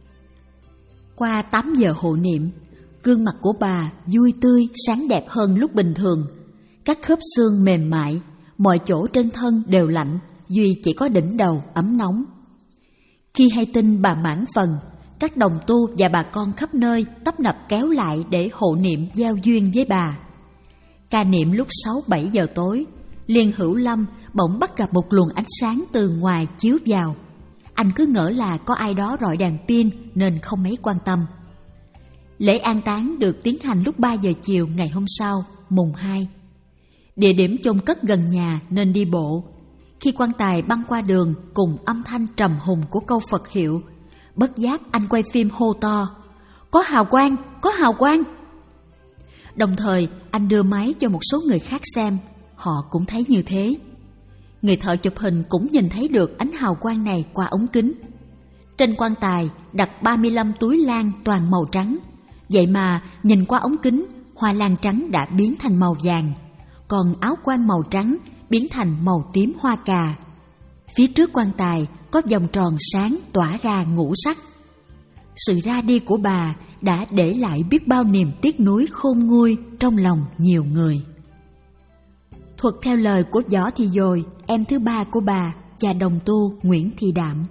Qua tám giờ hộ niệm, gương mặt của bà vui tươi, sáng đẹp hơn lúc bình thường. Các khớp xương mềm mại, mọi chỗ trên thân đều lạnh, duy chỉ có đỉnh đầu ấm nóng. Khi hay tin bà mãn phần, các đồng tu và bà con khắp nơi tấp nập kéo lại để hộ niệm giao duyên với bà. Ca niệm lúc sáu bảy giờ tối, Liên Hữu Lâm bỗng bắt gặp một luồng ánh sáng từ ngoài chiếu vào. Anh cứ ngỡ là có ai đó rọi đèn pin nên không mấy quan tâm. Lễ an táng được tiến hành lúc ba giờ chiều ngày hôm sau, mùng hai. Địa điểm chôn cất gần nhà nên đi bộ. Khi quan tài băng qua đường cùng âm thanh trầm hùng của câu Phật hiệu, bất giác anh quay phim hô to: "Có hào quang, có hào quang!" Đồng thời anh đưa máy cho một số người khác xem, họ cũng thấy như thế. Người thợ chụp hình cũng nhìn thấy được ánh hào quang này qua ống kính. Trên quan tài đặt ba mươi lăm túi lan toàn màu trắng, vậy mà nhìn qua ống kính, hoa lan trắng đã biến thành màu vàng, còn áo quan màu trắng biến thành màu tím hoa cà. Phía trước quan tài có vòng tròn sáng tỏa ra ngũ sắc. Sự ra đi của bà đã để lại biết bao niềm tiếc nuối khôn nguôi trong lòng nhiều người. Thuật theo lời của Võ Thị Dồi, em thứ ba của bà, và đồng tu Nguyễn Thị Đạm.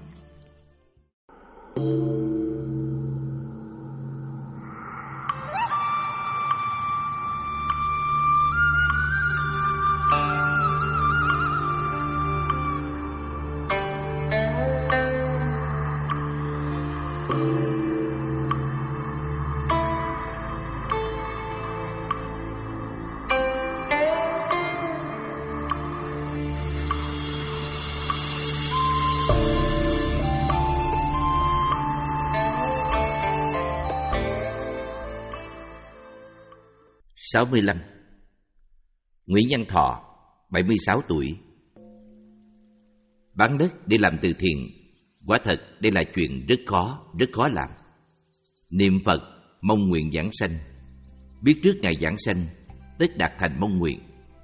sáu mươi lăm. Nguyễn Văn Thọ, bảy mươi sáu tuổi. Bán đất để làm từ thiện, quả thật đây là chuyện rất khó, rất khó làm. Niệm Phật, mong nguyện giảng sanh. Biết trước ngày giảng sanh, tất đạt thành mong nguyện.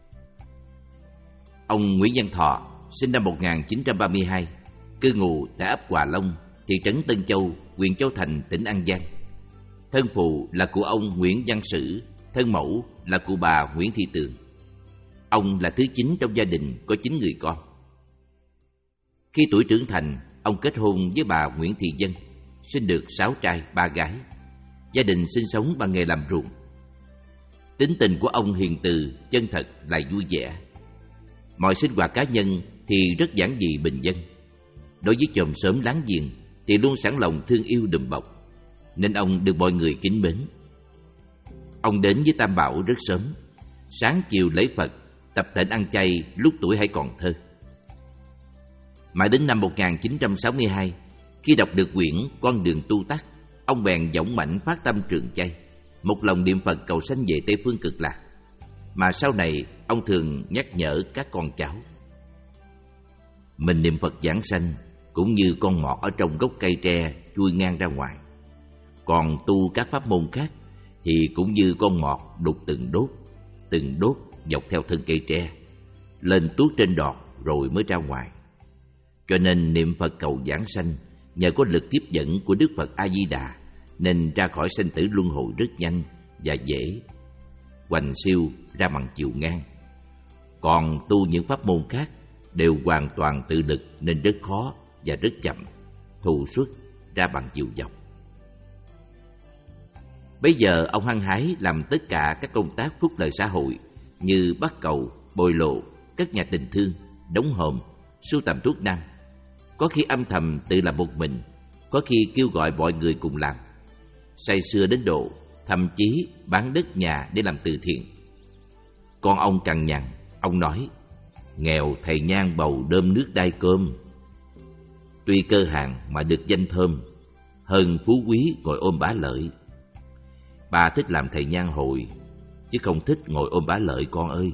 Ông Nguyễn Văn Thọ sinh năm một nghìn chín trăm ba mươi hai, cư ngụ tại ấp Hòa Long, thị trấn Tân Châu, huyện Châu Thành, tỉnh An Giang. Thân phụ là của ông Nguyễn Văn Sử, thân mẫu là cụ bà Nguyễn Thị Tường. Ông là thứ chín trong gia đình có chín người con. Khi tuổi trưởng thành, ông kết hôn với bà Nguyễn Thị Dân, sinh được sáu trai ba gái. Gia đình sinh sống bằng nghề làm ruộng. Tính tình của ông hiền từ, chân thật lại vui vẻ. Mọi sinh hoạt cá nhân thì rất giản dị bình dân. Đối với chòm xóm láng giềng thì luôn sẵn lòng thương yêu đùm bọc, nên ông được mọi người kính mến. Ông đến với Tam Bảo rất sớm, sáng chiều lễ Phật, tập tễnh ăn chay lúc tuổi hãy còn thơ. Mãi đến năm một nghìn chín trăm sáu mươi hai, khi đọc được quyển Con đường tu tắc, ông bèn dõng mãnh phát tâm trường chay, một lòng niệm Phật cầu sanh về Tây phương cực lạc, mà sau này ông thường nhắc nhở các con cháu. Mình niệm Phật giảng sanh cũng như con mọt ở trong gốc cây tre chui ngang ra ngoài. Còn tu các pháp môn khác thì cũng như con mọt đục từng đốt, từng đốt dọc theo thân cây tre, lên tuốt trên đọt rồi mới ra ngoài. Cho nên niệm Phật cầu giảng sanh nhờ có lực tiếp dẫn của Đức Phật A Di Đà nên ra khỏi sanh tử luân hồi rất nhanh và dễ, hoành siêu ra bằng chiều ngang. Còn tu những pháp môn khác đều hoàn toàn tự lực nên rất khó và rất chậm, thù xuất ra bằng chiều dọc. Bây giờ ông hăng hái làm tất cả các công tác phúc lợi xã hội như bắt cầu, bồi lộ, cất nhà tình thương, đóng hòm, sưu tầm thuốc nam. Có khi âm thầm tự làm một mình, có khi kêu gọi mọi người cùng làm. Say sưa đến độ thậm chí bán đất nhà để làm từ thiện. Con ông cằn nhằn, ông nói: nghèo thầy nhang bầu đơm nước đai cơm. Tuy cơ hàng mà được danh thơm, hơn phú quý ngồi ôm bá lợi. Bà thích làm thầy nhang hồi, chứ không thích ngồi ôm bá lợi con ơi.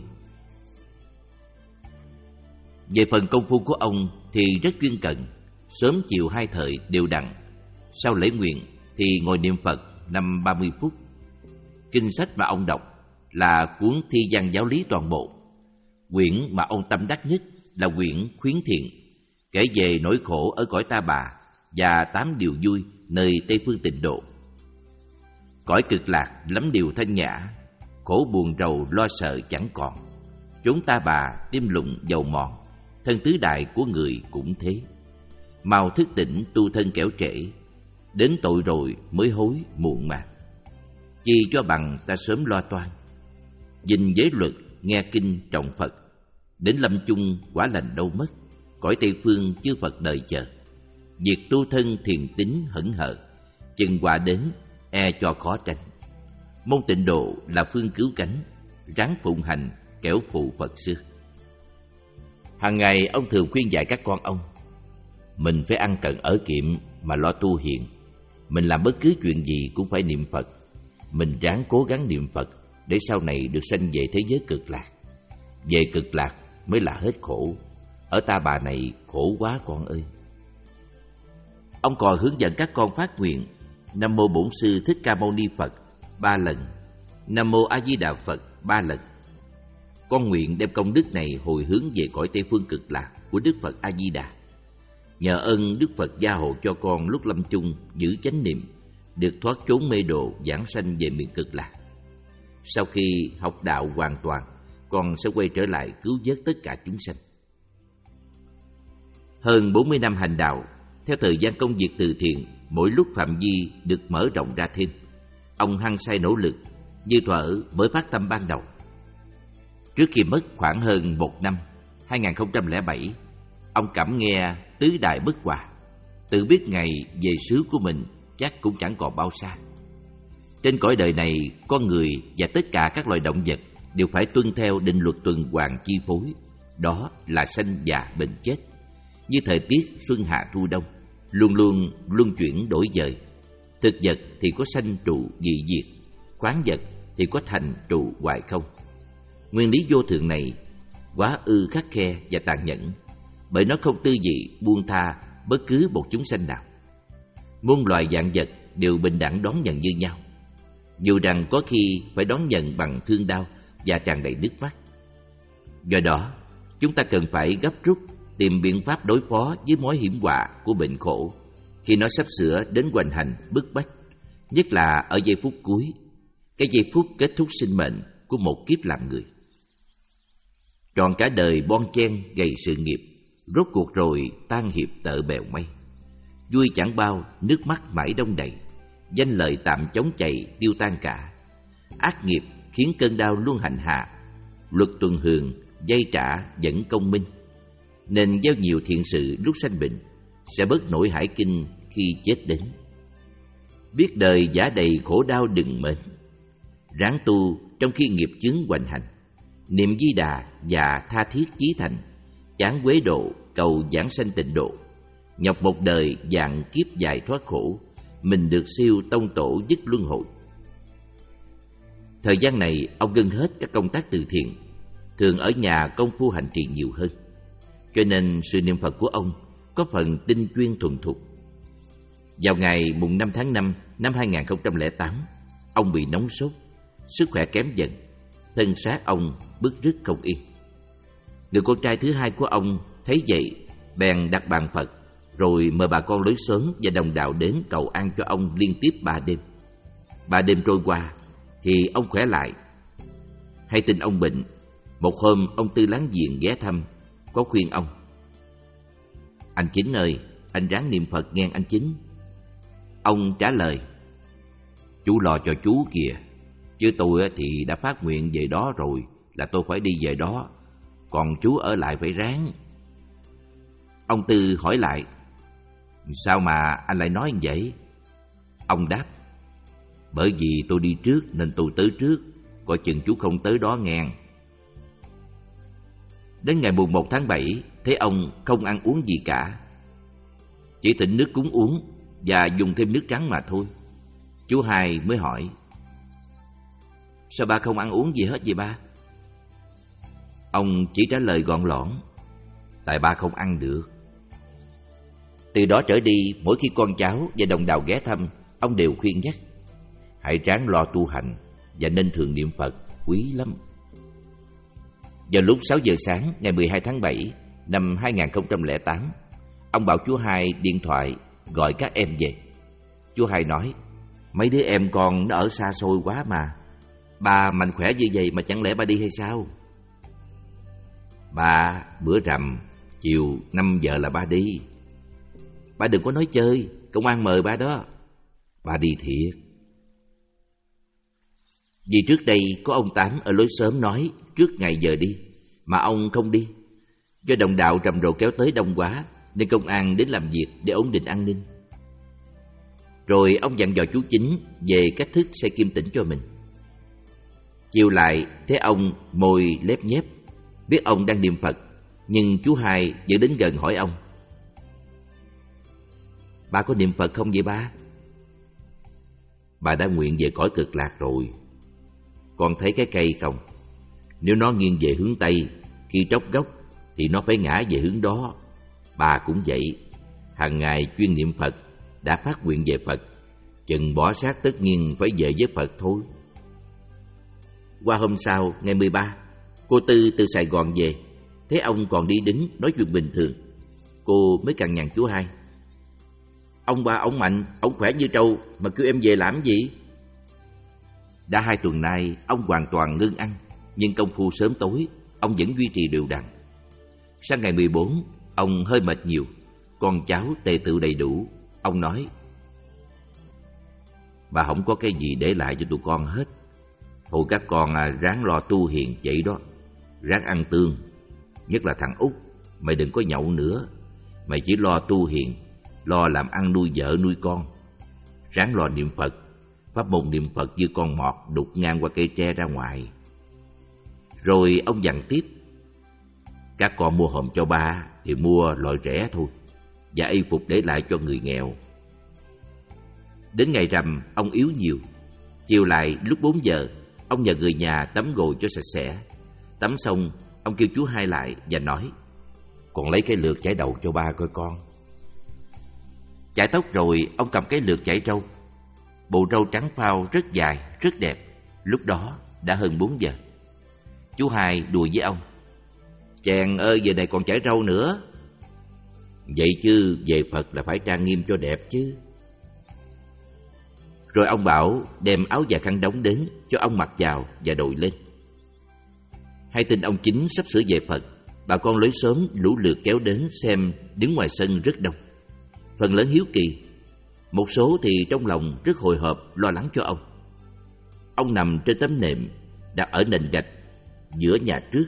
Về phần công phu của ông thì rất chuyên cần, sớm chiều hai thời đều đặn. Sau lễ nguyện thì ngồi niệm Phật năm ba mươi phút. Kinh sách mà ông đọc là cuốn Thi văn giáo lý toàn bộ. Quyển mà ông tâm đắc nhất là quyển Khuyến Thiện, kể về nỗi khổ ở cõi Ta Bà và tám điều vui nơi Tây phương Tịnh Độ. Cõi Cực Lạc lắm điều thanh nhã, khổ buồn rầu lo sợ chẳng còn. Chốn Ta Bà tim lụng dầu mòn, thân tứ đại của người cũng thế. Mau thức tỉnh tu thân kẻo trễ, đến tội rồi mới hối muộn mà. Chi cho bằng ta sớm lo toan, dình giới luật nghe kinh trọng Phật. Đến lâm chung quả lành đâu mất, cõi Tây phương chư Phật đợi chờ. Việc tu thân thiền tín hững hờ, chừng quả đến e cho khó tránh. Môn Tịnh Độ là phương cứu cánh, ráng phụng hành kẻo phụ Phật xưa. Hàng ngày ông thường khuyên dạy các con ông: mình phải ăn cần ở kiệm mà lo tu hiền. Mình làm bất cứ chuyện gì cũng phải niệm Phật. Mình ráng cố gắng niệm Phật để sau này được sanh về thế giới Cực Lạc. Về Cực Lạc mới là hết khổ. Ở Ta Bà này khổ quá con ơi. Ông còn hướng dẫn các con phát nguyện: Nam mô Bổn Sư Thích Ca Mâu Ni Phật ba lần, Nam mô A Di Đà Phật ba lần. Con nguyện đem công đức này hồi hướng về cõi Tây phương Cực Lạc của Đức Phật A Di Đà. Nhờ ơn Đức Phật gia hộ cho con lúc lâm chung giữ chánh niệm, được thoát trốn mê độ giảng sanh về miền Cực Lạc. Sau khi học đạo hoàn toàn, con sẽ quay trở lại cứu vớt tất cả chúng sanh. Hơn bốn mươi năm hành đạo, theo thời gian công việc từ thiện mỗi lúc phạm vi được mở rộng ra thêm, ông hăng say nỗ lực như thuở mới phát tâm ban đầu. Trước khi mất khoảng hơn một năm, hai nghìn không trăm lẻ bảy, ông cảm nghe tứ đại bất hòa, tự biết ngày về xứ của mình chắc cũng chẳng còn bao xa. Trên cõi đời này, con người và tất cả các loài động vật đều phải tuân theo định luật tuần hoàn chi phối, đó là sanh già bệnh chết. Như thời tiết xuân hạ thu đông, luôn luôn luân chuyển đổi dời. Thực vật thì có sanh trụ dị diệt, khoáng vật thì có thành trụ hoại không. Nguyên lý vô thường này quá ư khắc khe và tàn nhẫn, bởi nó không tư vị buông tha bất cứ một chúng sanh nào. Muôn loài vạn vật đều bình đẳng đón nhận như nhau, dù rằng có khi phải đón nhận bằng thương đau và tràn đầy nước mắt. Do đó, chúng ta cần phải gấp rút tìm biện pháp đối phó với mối hiểm họa của bệnh khổ khi nó sắp sửa đến hoành hành bức bách, nhất là ở giây phút cuối, cái giây phút kết thúc sinh mệnh của một kiếp làm người. Trọn cả đời bon chen gầy sự nghiệp, rốt cuộc rồi tan hiệp tợ bèo mây. Vui chẳng bao, nước mắt mãi đông đầy, danh lợi tạm chóng chày tiêu tan cả. Ác nghiệp khiến cơn đau luôn hành hạ, luật tuần hường dây trả vẫn công minh. Nên gieo nhiều thiện sự lúc sanh bệnh, sẽ bớt nỗi hải kinh khi chết đến. Biết đời giả đầy khổ đau đừng mến, ráng tu trong khi nghiệp chướng hoành hành. Niệm Di Đà và tha thiết chí thành, chán quế độ cầu giảng sanh tịnh độ. Nhọc một đời vạn kiếp dài thoát khổ, mình được siêu tông tổ dứt luân hồi. Thời gian này ông ngưng hết các công tác từ thiện, thường ở nhà công phu hành trì nhiều hơn, cho nên sự niệm Phật của ông có phần tinh chuyên thuần thục. Vào ngày mùng năm tháng năm năm hai nghìn không trăm lẻ tám, ông bị nóng sốt, sức khỏe kém dần, thân xác ông bứt rứt không yên. Người con trai thứ hai của ông thấy vậy bèn đặt bàn Phật, rồi mời bà con lối xóm và đồng đạo đến cầu an cho ông liên tiếp ba đêm. Ba đêm trôi qua thì ông khỏe lại. Hay tin ông bệnh, một hôm ông Tư láng giềng ghé thăm, có khuyên ông: "Anh Chính ơi, anh ráng niệm Phật nghe anh Chính." Ông trả lời: "Chú lo cho chú kìa, chứ tôi thì đã phát nguyện về đó rồi, là tôi phải đi về đó, còn chú ở lại phải ráng." Ông Tư hỏi lại: Sao mà anh lại nói như vậy? Ông đáp: Bởi vì tôi đi trước nên tôi tới trước, coi chừng chú không tới đó nghe. Đến ngày mùng một tháng bảy, thấy ông không ăn uống gì cả, chỉ thịnh nước cúng uống và dùng thêm nước trắng mà thôi. Chú hai mới hỏi: Sao ba không ăn uống gì hết vậy ba? Ông chỉ trả lời gọn lõn: Tại ba không ăn được. Từ đó trở đi, mỗi khi con cháu và đồng đào ghé thăm, ông đều khuyên nhắc: Hãy ráng lo tu hành và nên thường niệm Phật, quý lắm. Vào lúc sáu giờ sáng ngày mười hai tháng bảy năm hai nghìn không trăm lẻ tám, ông bảo chú hai điện thoại gọi các em về. Chú hai nói: Mấy đứa em con nó ở xa xôi quá mà, ba mạnh khỏe như vậy mà chẳng lẽ ba đi hay sao? Ba, bữa rằm chiều năm giờ là ba đi. Ba đừng có nói chơi, công an mời ba đó. Ba đi thiệt. Vì trước đây có ông Tám ở lối xóm nói trước ngày giờ đi, mà ông không đi. Do đồng đạo rầm rộ kéo tới đông quá, nên công an đến làm việc để ổn định an ninh. Rồi ông dặn dò chú Chính về cách thức xây kim tĩnh cho mình. Chiều lại thấy ông môi lép nhép, biết ông đang niệm Phật, nhưng chú hai vẫn đến gần hỏi ông: Ba có niệm Phật không vậy ba? Bà đã nguyện về cõi cực lạc rồi. Con thấy cái cây không? Nếu nó nghiêng về hướng Tây, khi tróc gốc thì nó phải ngã về hướng đó. Bà cũng vậy, hàng ngày chuyên niệm Phật, đã phát nguyện về Phật, chừng bỏ xác tất nhiên phải về với Phật thôi. Qua hôm sau, ngày mười ba, cô Tư từ Sài Gòn về, thấy ông còn đi đứng nói chuyện bình thường. Cô mới cằn nhằn chú hai: Ông ba ông mạnh, ông khỏe như trâu mà kêu em về làm gì? Đã hai tuần nay ông hoàn toàn ngưng ăn, nhưng công phu sớm tối ông vẫn duy trì đều đặn. Sang ngày mười bốn, ông hơi mệt nhiều, con cháu tề tựu đầy đủ. Ông nói: Bà không có cái gì để lại cho tụi con hết. Thôi các con à, ráng lo tu hiền vậy đó, ráng ăn tương. Nhất là thằng Út, mày đừng có nhậu nữa. Mày chỉ lo tu hiền, lo làm ăn nuôi vợ nuôi con. Ráng lo niệm Phật, pháp môn niệm Phật như con mọt đục ngang qua cây tre ra ngoài. Rồi ông dặn tiếp: Các con mua hòm cho ba thì mua loại rẻ thôi, và y phục để lại cho người nghèo. Đến ngày rằm ông yếu nhiều. Chiều lại lúc bốn giờ, ông nhờ người nhà tắm gội cho sạch sẽ. Tắm xong, ông kêu chú hai lại và nói: Còn lấy cái lược chải đầu cho ba coi con. Chải tóc rồi, ông cầm cái lược chải râu. Bộ râu trắng phao rất dài, rất đẹp. Lúc đó đã hơn bốn giờ. Chú hai đùa với ông: Chàng ơi, giờ này còn chải râu nữa. Vậy chứ về Phật là phải trang nghiêm cho đẹp chứ. Rồi ông bảo đem áo và khăn đóng đến cho ông mặc vào và đội lên. Hay tin ông Chính sắp sửa về Phật, bà con lối xóm lũ lượt kéo đến xem, đứng ngoài sân rất đông. Phần lớn hiếu kỳ, một số thì trong lòng rất hồi hộp lo lắng cho ông. Ông nằm trên tấm nệm đặt ở nền gạch giữa nhà trước,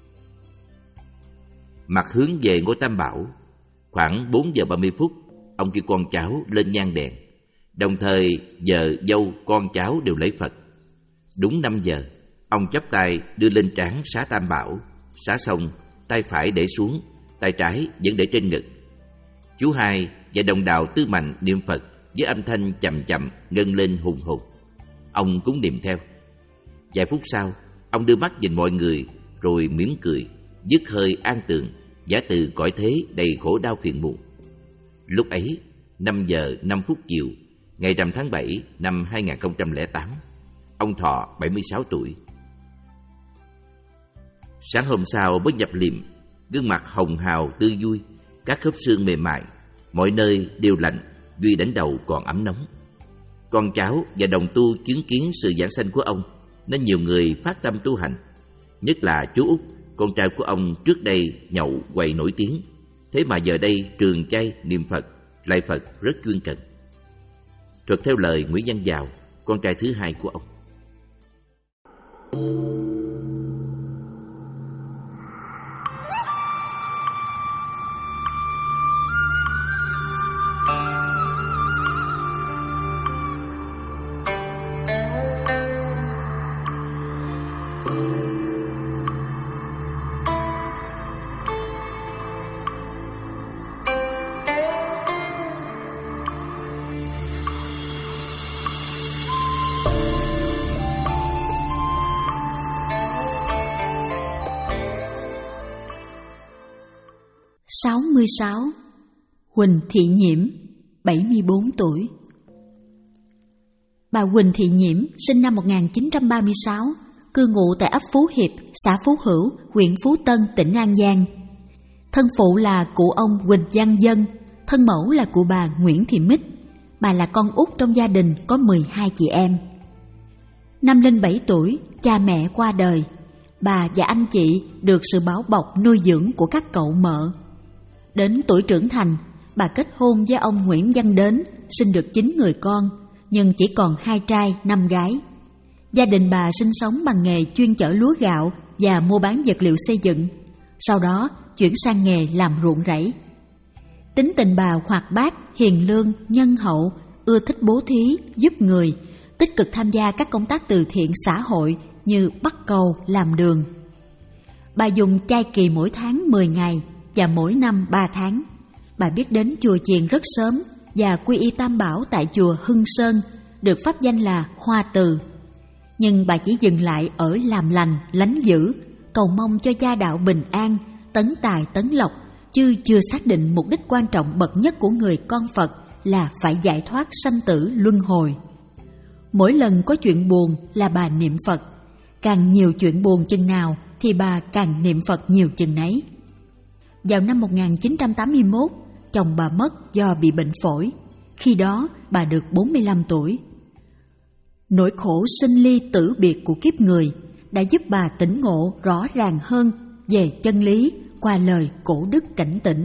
mặt hướng về ngôi Tam Bảo. Khoảng bốn giờ ba mươi phút, ông kêu con cháu lên nhang đèn. Đồng thời vợ, dâu, con cháu đều lễ Phật. Đúng năm giờ, ông chắp tay đưa lên trán xá Tam Bảo. Xá xong, tay phải để xuống, tay trái vẫn để trên ngực. Chú hai và đồng đạo Tư Mạnh niệm Phật với âm thanh chậm chậm ngân lên hùng hồn. Ông cũng niệm theo. Vài phút sau, ông đưa mắt nhìn mọi người rồi mỉm cười, dứt hơi an tường, giả từ cõi thế đầy khổ đau phiền muộn. Lúc ấy, năm giờ năm phút chiều, ngày rằm tháng bảy năm hai nghìn không trăm lẻ tám, ông thọ bảy mươi sáu tuổi. Sáng hôm sau mới nhập liệm, gương mặt hồng hào tươi vui, các khớp xương mềm mại, mọi nơi đều lạnh, duy đỉnh đầu còn ấm nóng. Con cháu và đồng tu chứng kiến sự giảng sanh của ông, nên nhiều người phát tâm tu hành. Nhất là chú Út, con trai của ông trước đây nhậu quầy nổi tiếng, thế mà giờ đây trường chay niệm Phật, lạy Phật rất chuyên cần. Thuật theo lời Nguyễn Văn Giàu, con trai thứ hai của ông. sáu mươi sáu. Huỳnh Thị Nhiễm, bảy mươi bốn tuổi. Bà Huỳnh Thị Nhiễm sinh năm một nghìn chín trăm ba mươi sáu, cư ngụ tại ấp Phú Hiệp, xã Phú Hữu, huyện Phú Tân, tỉnh An Giang. Thân phụ là cụ ông Huỳnh Văn Dân, thân mẫu là cụ bà Nguyễn Thị Mích. Bà là con út trong gia đình có mười hai chị em. Năm lên bảy tuổi, cha mẹ qua đời. Bà và anh chị được sự bảo bọc nuôi dưỡng của các cậu mợ. Đến tuổi trưởng thành, bà kết hôn với ông Nguyễn Văn Đến, sinh được chín người con, nhưng chỉ còn hai trai, năm gái. Gia đình bà sinh sống bằng nghề chuyên chở lúa gạo và mua bán vật liệu xây dựng. Sau đó chuyển sang nghề làm ruộng rẫy. Tính tình bà hoạt bát, hiền lương, nhân hậu, ưa thích bố thí, giúp người, tích cực tham gia các công tác từ thiện xã hội như bắt cầu, làm đường. Bà dùng chay kỳ mỗi tháng mười ngày và mỗi năm ba tháng. Bà biết đến chùa chiền rất sớm và quy y Tam Bảo tại chùa Hưng Sơn, được pháp danh là Hoa Từ. Nhưng bà chỉ dừng lại ở làm lành, lánh dữ, cầu mong cho gia đạo bình an, tấn tài tấn lộc, chứ chưa xác định mục đích quan trọng bậc nhất của người con Phật là phải giải thoát sanh tử luân hồi. Mỗi lần có chuyện buồn là bà niệm Phật, càng nhiều chuyện buồn chừng nào thì bà càng niệm Phật nhiều chừng nấy. Vào năm một nghìn chín trăm tám mươi mốt, chồng bà mất do bị bệnh phổi. Khi đó bà được bốn mươi lăm tuổi. Nỗi khổ sinh ly tử biệt của kiếp người đã giúp bà tỉnh ngộ rõ ràng hơn về chân lý qua lời cổ đức cảnh tỉnh.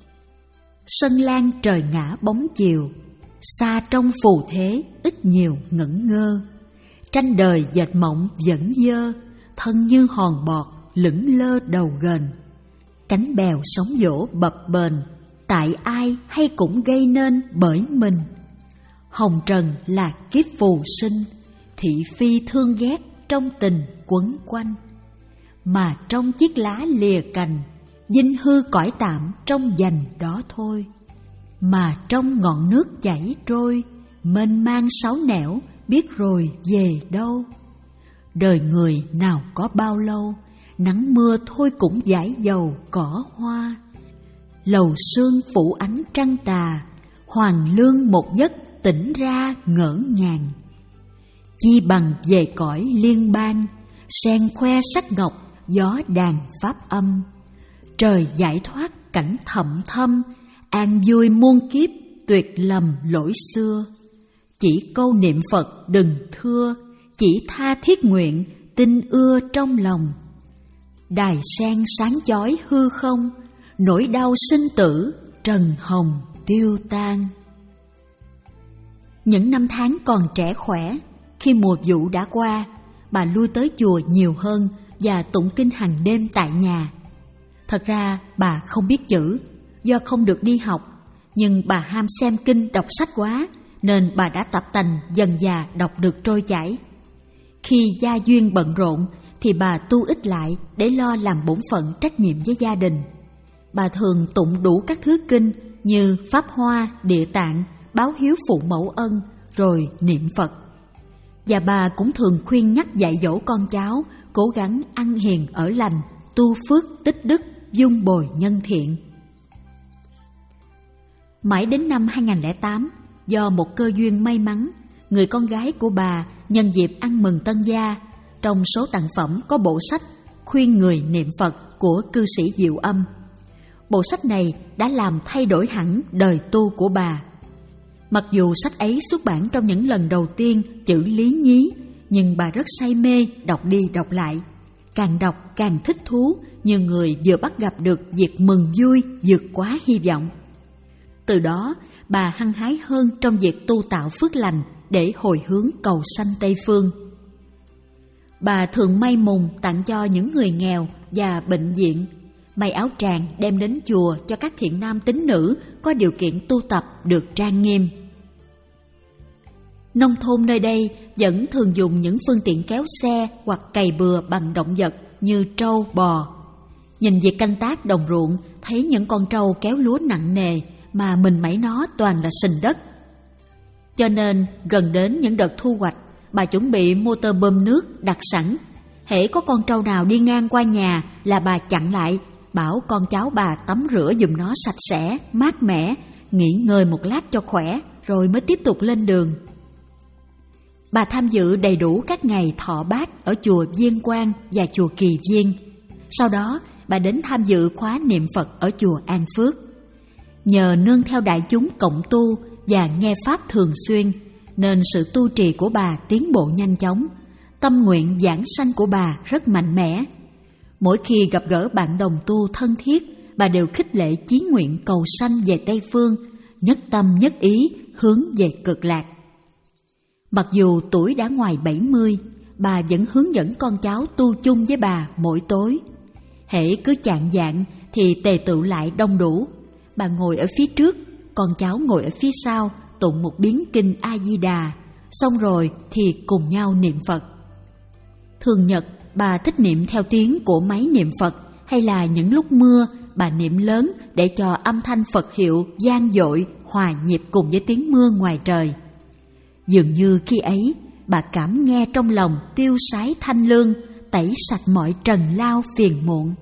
Sân lan trời ngã bóng chiều, xa trong phù thế ít nhiều ngẩn ngơ. Tranh đời dệt mộng vẫn dơ, thân như hòn bọt lững lơ đầu gần. Cánh bèo sóng dỗ bập bềnh, tại ai hay cũng gây nên bởi mình. Hồng trần là kiếp phù sinh, thị phi thương ghét trong tình quấn quanh. Mà trong chiếc lá lìa cành, dinh hư cõi tạm trong dành đó thôi. Mà trong ngọn nước chảy trôi, mênh mang sáu nẻo biết rồi về đâu. Đời người nào có bao lâu, nắng mưa thôi cũng dãi dầu cỏ hoa. Lầu sương phủ ánh trăng tà, hoàng lương một giấc tỉnh ra ngỡ ngàng. Chi bằng về cõi liên bang, sen khoe sắc ngọc gió đàn pháp âm. Trời giải thoát cảnh thậm thâm, an vui muôn kiếp tuyệt lầm lỗi xưa. Chỉ câu niệm Phật đừng thưa, chỉ tha thiết nguyện tin ưa trong lòng. Đài sen sáng chói hư không, nỗi đau sinh tử trần hồng tiêu tan. Những năm tháng còn trẻ khỏe, khi mùa vụ đã qua, bà lui tới chùa nhiều hơn và tụng kinh hàng đêm tại nhà. Thật ra bà không biết chữ, do không được đi học, nhưng bà ham xem kinh đọc sách quá, nên bà đã tập tành dần dà đọc được trôi chảy. Khi gia duyên bận rộn thì bà tu ít lại để lo làm bổn phận trách nhiệm với gia đình. Bà thường tụng đủ các thứ kinh như Pháp Hoa, Địa Tạng, báo hiếu phụ mẫu ân, rồi niệm Phật. Và bà cũng thường khuyên nhắc dạy dỗ con cháu cố gắng ăn hiền ở lành, tu phước tích đức, dung bồi nhân thiện. Mãi đến năm hai nghìn lẻ tám, do một cơ duyên may mắn, người con gái của bà nhân dịp ăn mừng tân gia, trong số tặng phẩm có bộ sách Khuyên người niệm Phật của cư sĩ Diệu Âm. Bộ sách này đã làm thay đổi hẳn đời tu của bà. Mặc dù sách ấy xuất bản trong những lần đầu tiên chữ lý nhí, nhưng bà rất say mê đọc đi đọc lại. Càng đọc càng thích thú, như người vừa bắt gặp được việc mừng vui vượt quá hy vọng. Từ đó, bà hăng hái hơn trong việc tu tạo phước lành để hồi hướng cầu sanh Tây Phương. Bà thường may mùng tặng cho những người nghèo và bệnh viện, may áo tràng đem đến chùa cho các thiện nam tín nữ có điều kiện tu tập được trang nghiêm. Nông thôn nơi đây vẫn thường dùng những phương tiện kéo xe hoặc cày bừa bằng động vật như trâu, bò. Nhìn việc canh tác đồng ruộng, thấy những con trâu kéo lúa nặng nề mà mình mẩy nó toàn là sình đất. Cho nên gần đến những đợt thu hoạch, bà chuẩn bị motor bơm nước đặt sẵn. Hễ có con trâu nào đi ngang qua nhà là bà chặn lại bảo con cháu bà tắm rửa giùm nó sạch sẽ, mát mẻ, nghỉ ngơi một lát cho khỏe, rồi mới tiếp tục lên đường. Bà tham dự đầy đủ các ngày thọ bát ở chùa Viên Quang và chùa Kỳ Viên. Sau đó, bà đến tham dự khóa niệm Phật ở chùa An Phước. Nhờ nương theo đại chúng cộng tu và nghe Pháp thường xuyên, nên sự tu trì của bà tiến bộ nhanh chóng. Tâm nguyện giảng sanh của bà rất mạnh mẽ. Mỗi khi gặp gỡ bạn đồng tu thân thiết, bà đều khích lệ chí nguyện cầu sanh về Tây Phương, nhất tâm nhất ý hướng về Cực Lạc. Mặc dù tuổi đã ngoài bảy mươi, bà vẫn hướng dẫn con cháu tu chung với bà mỗi tối. Hễ cứ chạng vạng thì tề tựu lại đông đủ. Bà ngồi ở phía trước, con cháu ngồi ở phía sau, tụng một biến kinh A-di-đà, xong rồi thì cùng nhau niệm Phật. Thường nhật, bà thích niệm theo tiếng của máy niệm Phật, hay là những lúc mưa, bà niệm lớn để cho âm thanh Phật hiệu vang dội, hòa nhịp cùng với tiếng mưa ngoài trời. Dường như khi ấy, bà cảm nghe trong lòng tiêu sái thanh lương, tẩy sạch mọi trần lao phiền muộn.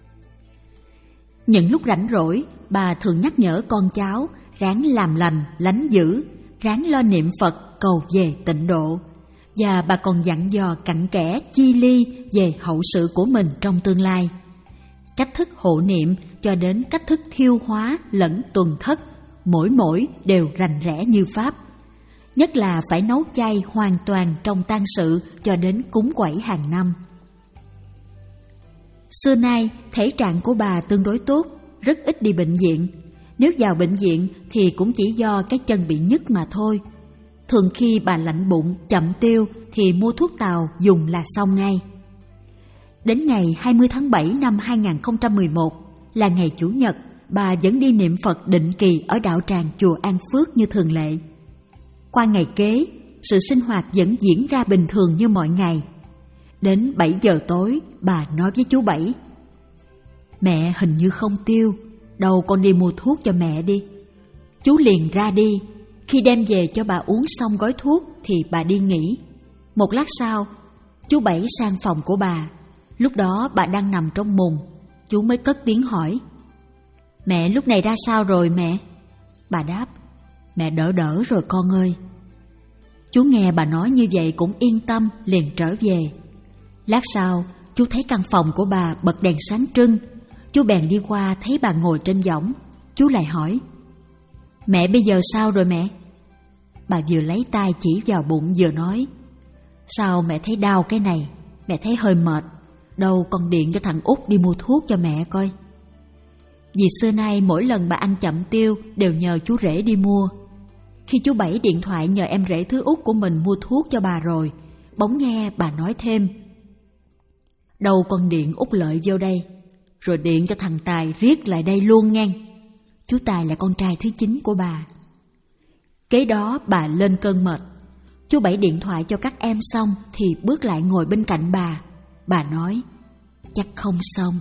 Những lúc rảnh rỗi, bà thường nhắc nhở con cháu ráng làm lành, lánh dữ, ráng lo niệm Phật cầu về tịnh độ. Và bà còn dặn dò cặn kẽ chi ly về hậu sự của mình trong tương lai. Cách thức hộ niệm cho đến cách thức thiêu hóa lẫn tuần thất, mỗi mỗi đều rành rẽ như Pháp. Nhất là phải nấu chay hoàn toàn trong tang sự cho đến cúng quẩy hàng năm. Xưa nay, thể trạng của bà tương đối tốt, rất ít đi bệnh viện. Nếu vào bệnh viện thì cũng chỉ do cái chân bị nhức mà thôi. Thường khi bà lạnh bụng, chậm tiêu thì mua thuốc tàu dùng là xong ngay. Đến ngày hai mươi tháng bảy năm hai nghìn không trăm mười một là ngày Chủ nhật, bà vẫn đi niệm Phật định kỳ ở đạo tràng chùa An Phước như thường lệ. Qua ngày kế, sự sinh hoạt vẫn diễn ra bình thường như mọi ngày. Đến bảy giờ tối, bà nói với chú Bảy: "Mẹ hình như không tiêu, đâu con đi mua thuốc cho mẹ đi." Chú liền ra đi. Khi đem về cho bà uống xong gói thuốc thì bà đi nghỉ. Một lát sau, chú Bảy sang phòng của bà. Lúc đó bà đang nằm trong mùng. Chú mới cất tiếng hỏi: "Mẹ lúc này ra sao rồi mẹ?" Bà đáp: "Mẹ đỡ đỡ rồi con ơi." Chú nghe bà nói như vậy cũng yên tâm, liền trở về. Lát sau, chú thấy căn phòng của bà bật đèn sáng trưng. Chú bèn đi qua thấy bà ngồi trên võng. Chú lại hỏi: "Mẹ bây giờ sao rồi mẹ?" Bà vừa lấy tay chỉ vào bụng vừa nói: "Sao mẹ thấy đau cái này? Mẹ thấy hơi mệt. Đâu con điện cho thằng Út đi mua thuốc cho mẹ coi." Vì xưa nay mỗi lần bà ăn chậm tiêu đều nhờ chú rể đi mua. Khi chú Bảy điện thoại nhờ em rể thứ Út của mình mua thuốc cho bà rồi, bỗng nghe bà nói thêm: "Đâu con điện Út Lợi vô đây, rồi điện cho thằng Tài riết lại đây luôn ngang." Chú Tài là con trai thứ chín của bà. Kế đó bà lên cơn mệt. Chú Bảy điện thoại cho các em xong thì bước lại ngồi bên cạnh bà. Bà nói: "Chắc không xong."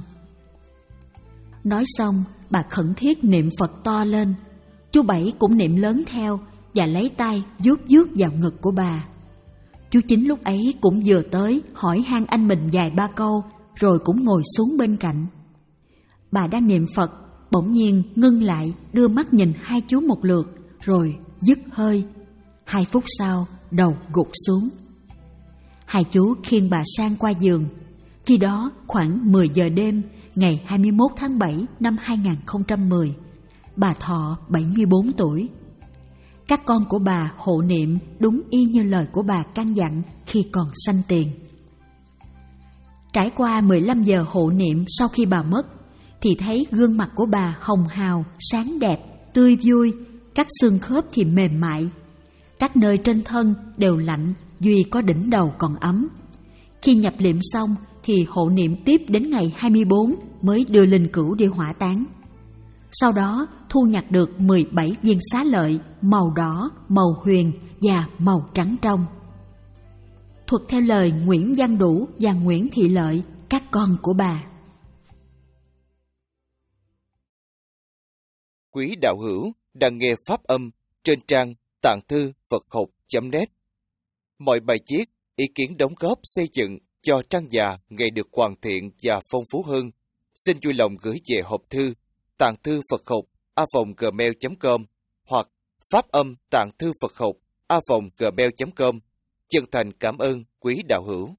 Nói xong, bà khẩn thiết niệm Phật to lên. Chú Bảy cũng niệm lớn theo và lấy tay vuốt vuốt vào ngực của bà. Chú Chính lúc ấy cũng vừa tới hỏi han anh mình vài ba câu, rồi cũng ngồi xuống bên cạnh. Bà đang niệm Phật, bỗng nhiên ngưng lại, đưa mắt nhìn hai chú một lượt, rồi dứt hơi. Hai phút sau, đầu gục xuống. Hai chú khiêng bà sang qua giường. Khi đó khoảng mười giờ đêm, ngày hai mươi mốt tháng bảy năm hai nghìn không trăm mười, bà thọ bảy mươi bốn tuổi. Các con của bà hộ niệm đúng y như lời của bà căn dặn khi còn sanh tiền. Trải qua mười lăm giờ hộ niệm sau khi bà mất, thì thấy gương mặt của bà hồng hào, sáng đẹp, tươi vui, các xương khớp thì mềm mại. Các nơi trên thân đều lạnh, duy có đỉnh đầu còn ấm. Khi nhập liệm xong thì hộ niệm tiếp đến ngày hai mươi bốn mới đưa linh cữu đi hỏa táng. Sau đó thu nhặt được mười bảy viên xá lợi màu đỏ, màu huyền và màu trắng trong. Thuật theo lời Nguyễn Văn Đủ và Nguyễn Thị Lợi, các con của bà. Quý đạo hữu đang nghe pháp âm trên trang tạng thư Phật học chấm net. Mọi bài viết, ý kiến đóng góp xây dựng cho trang già ngày được hoàn thiện và phong phú hơn, xin vui lòng gửi về hộp thư tạng thư Phật học a vòng gmail chấm com hoặc phát âm tạng thư Phật học a vòng gmail chấm com. Chân thành cảm ơn quý đạo hữu.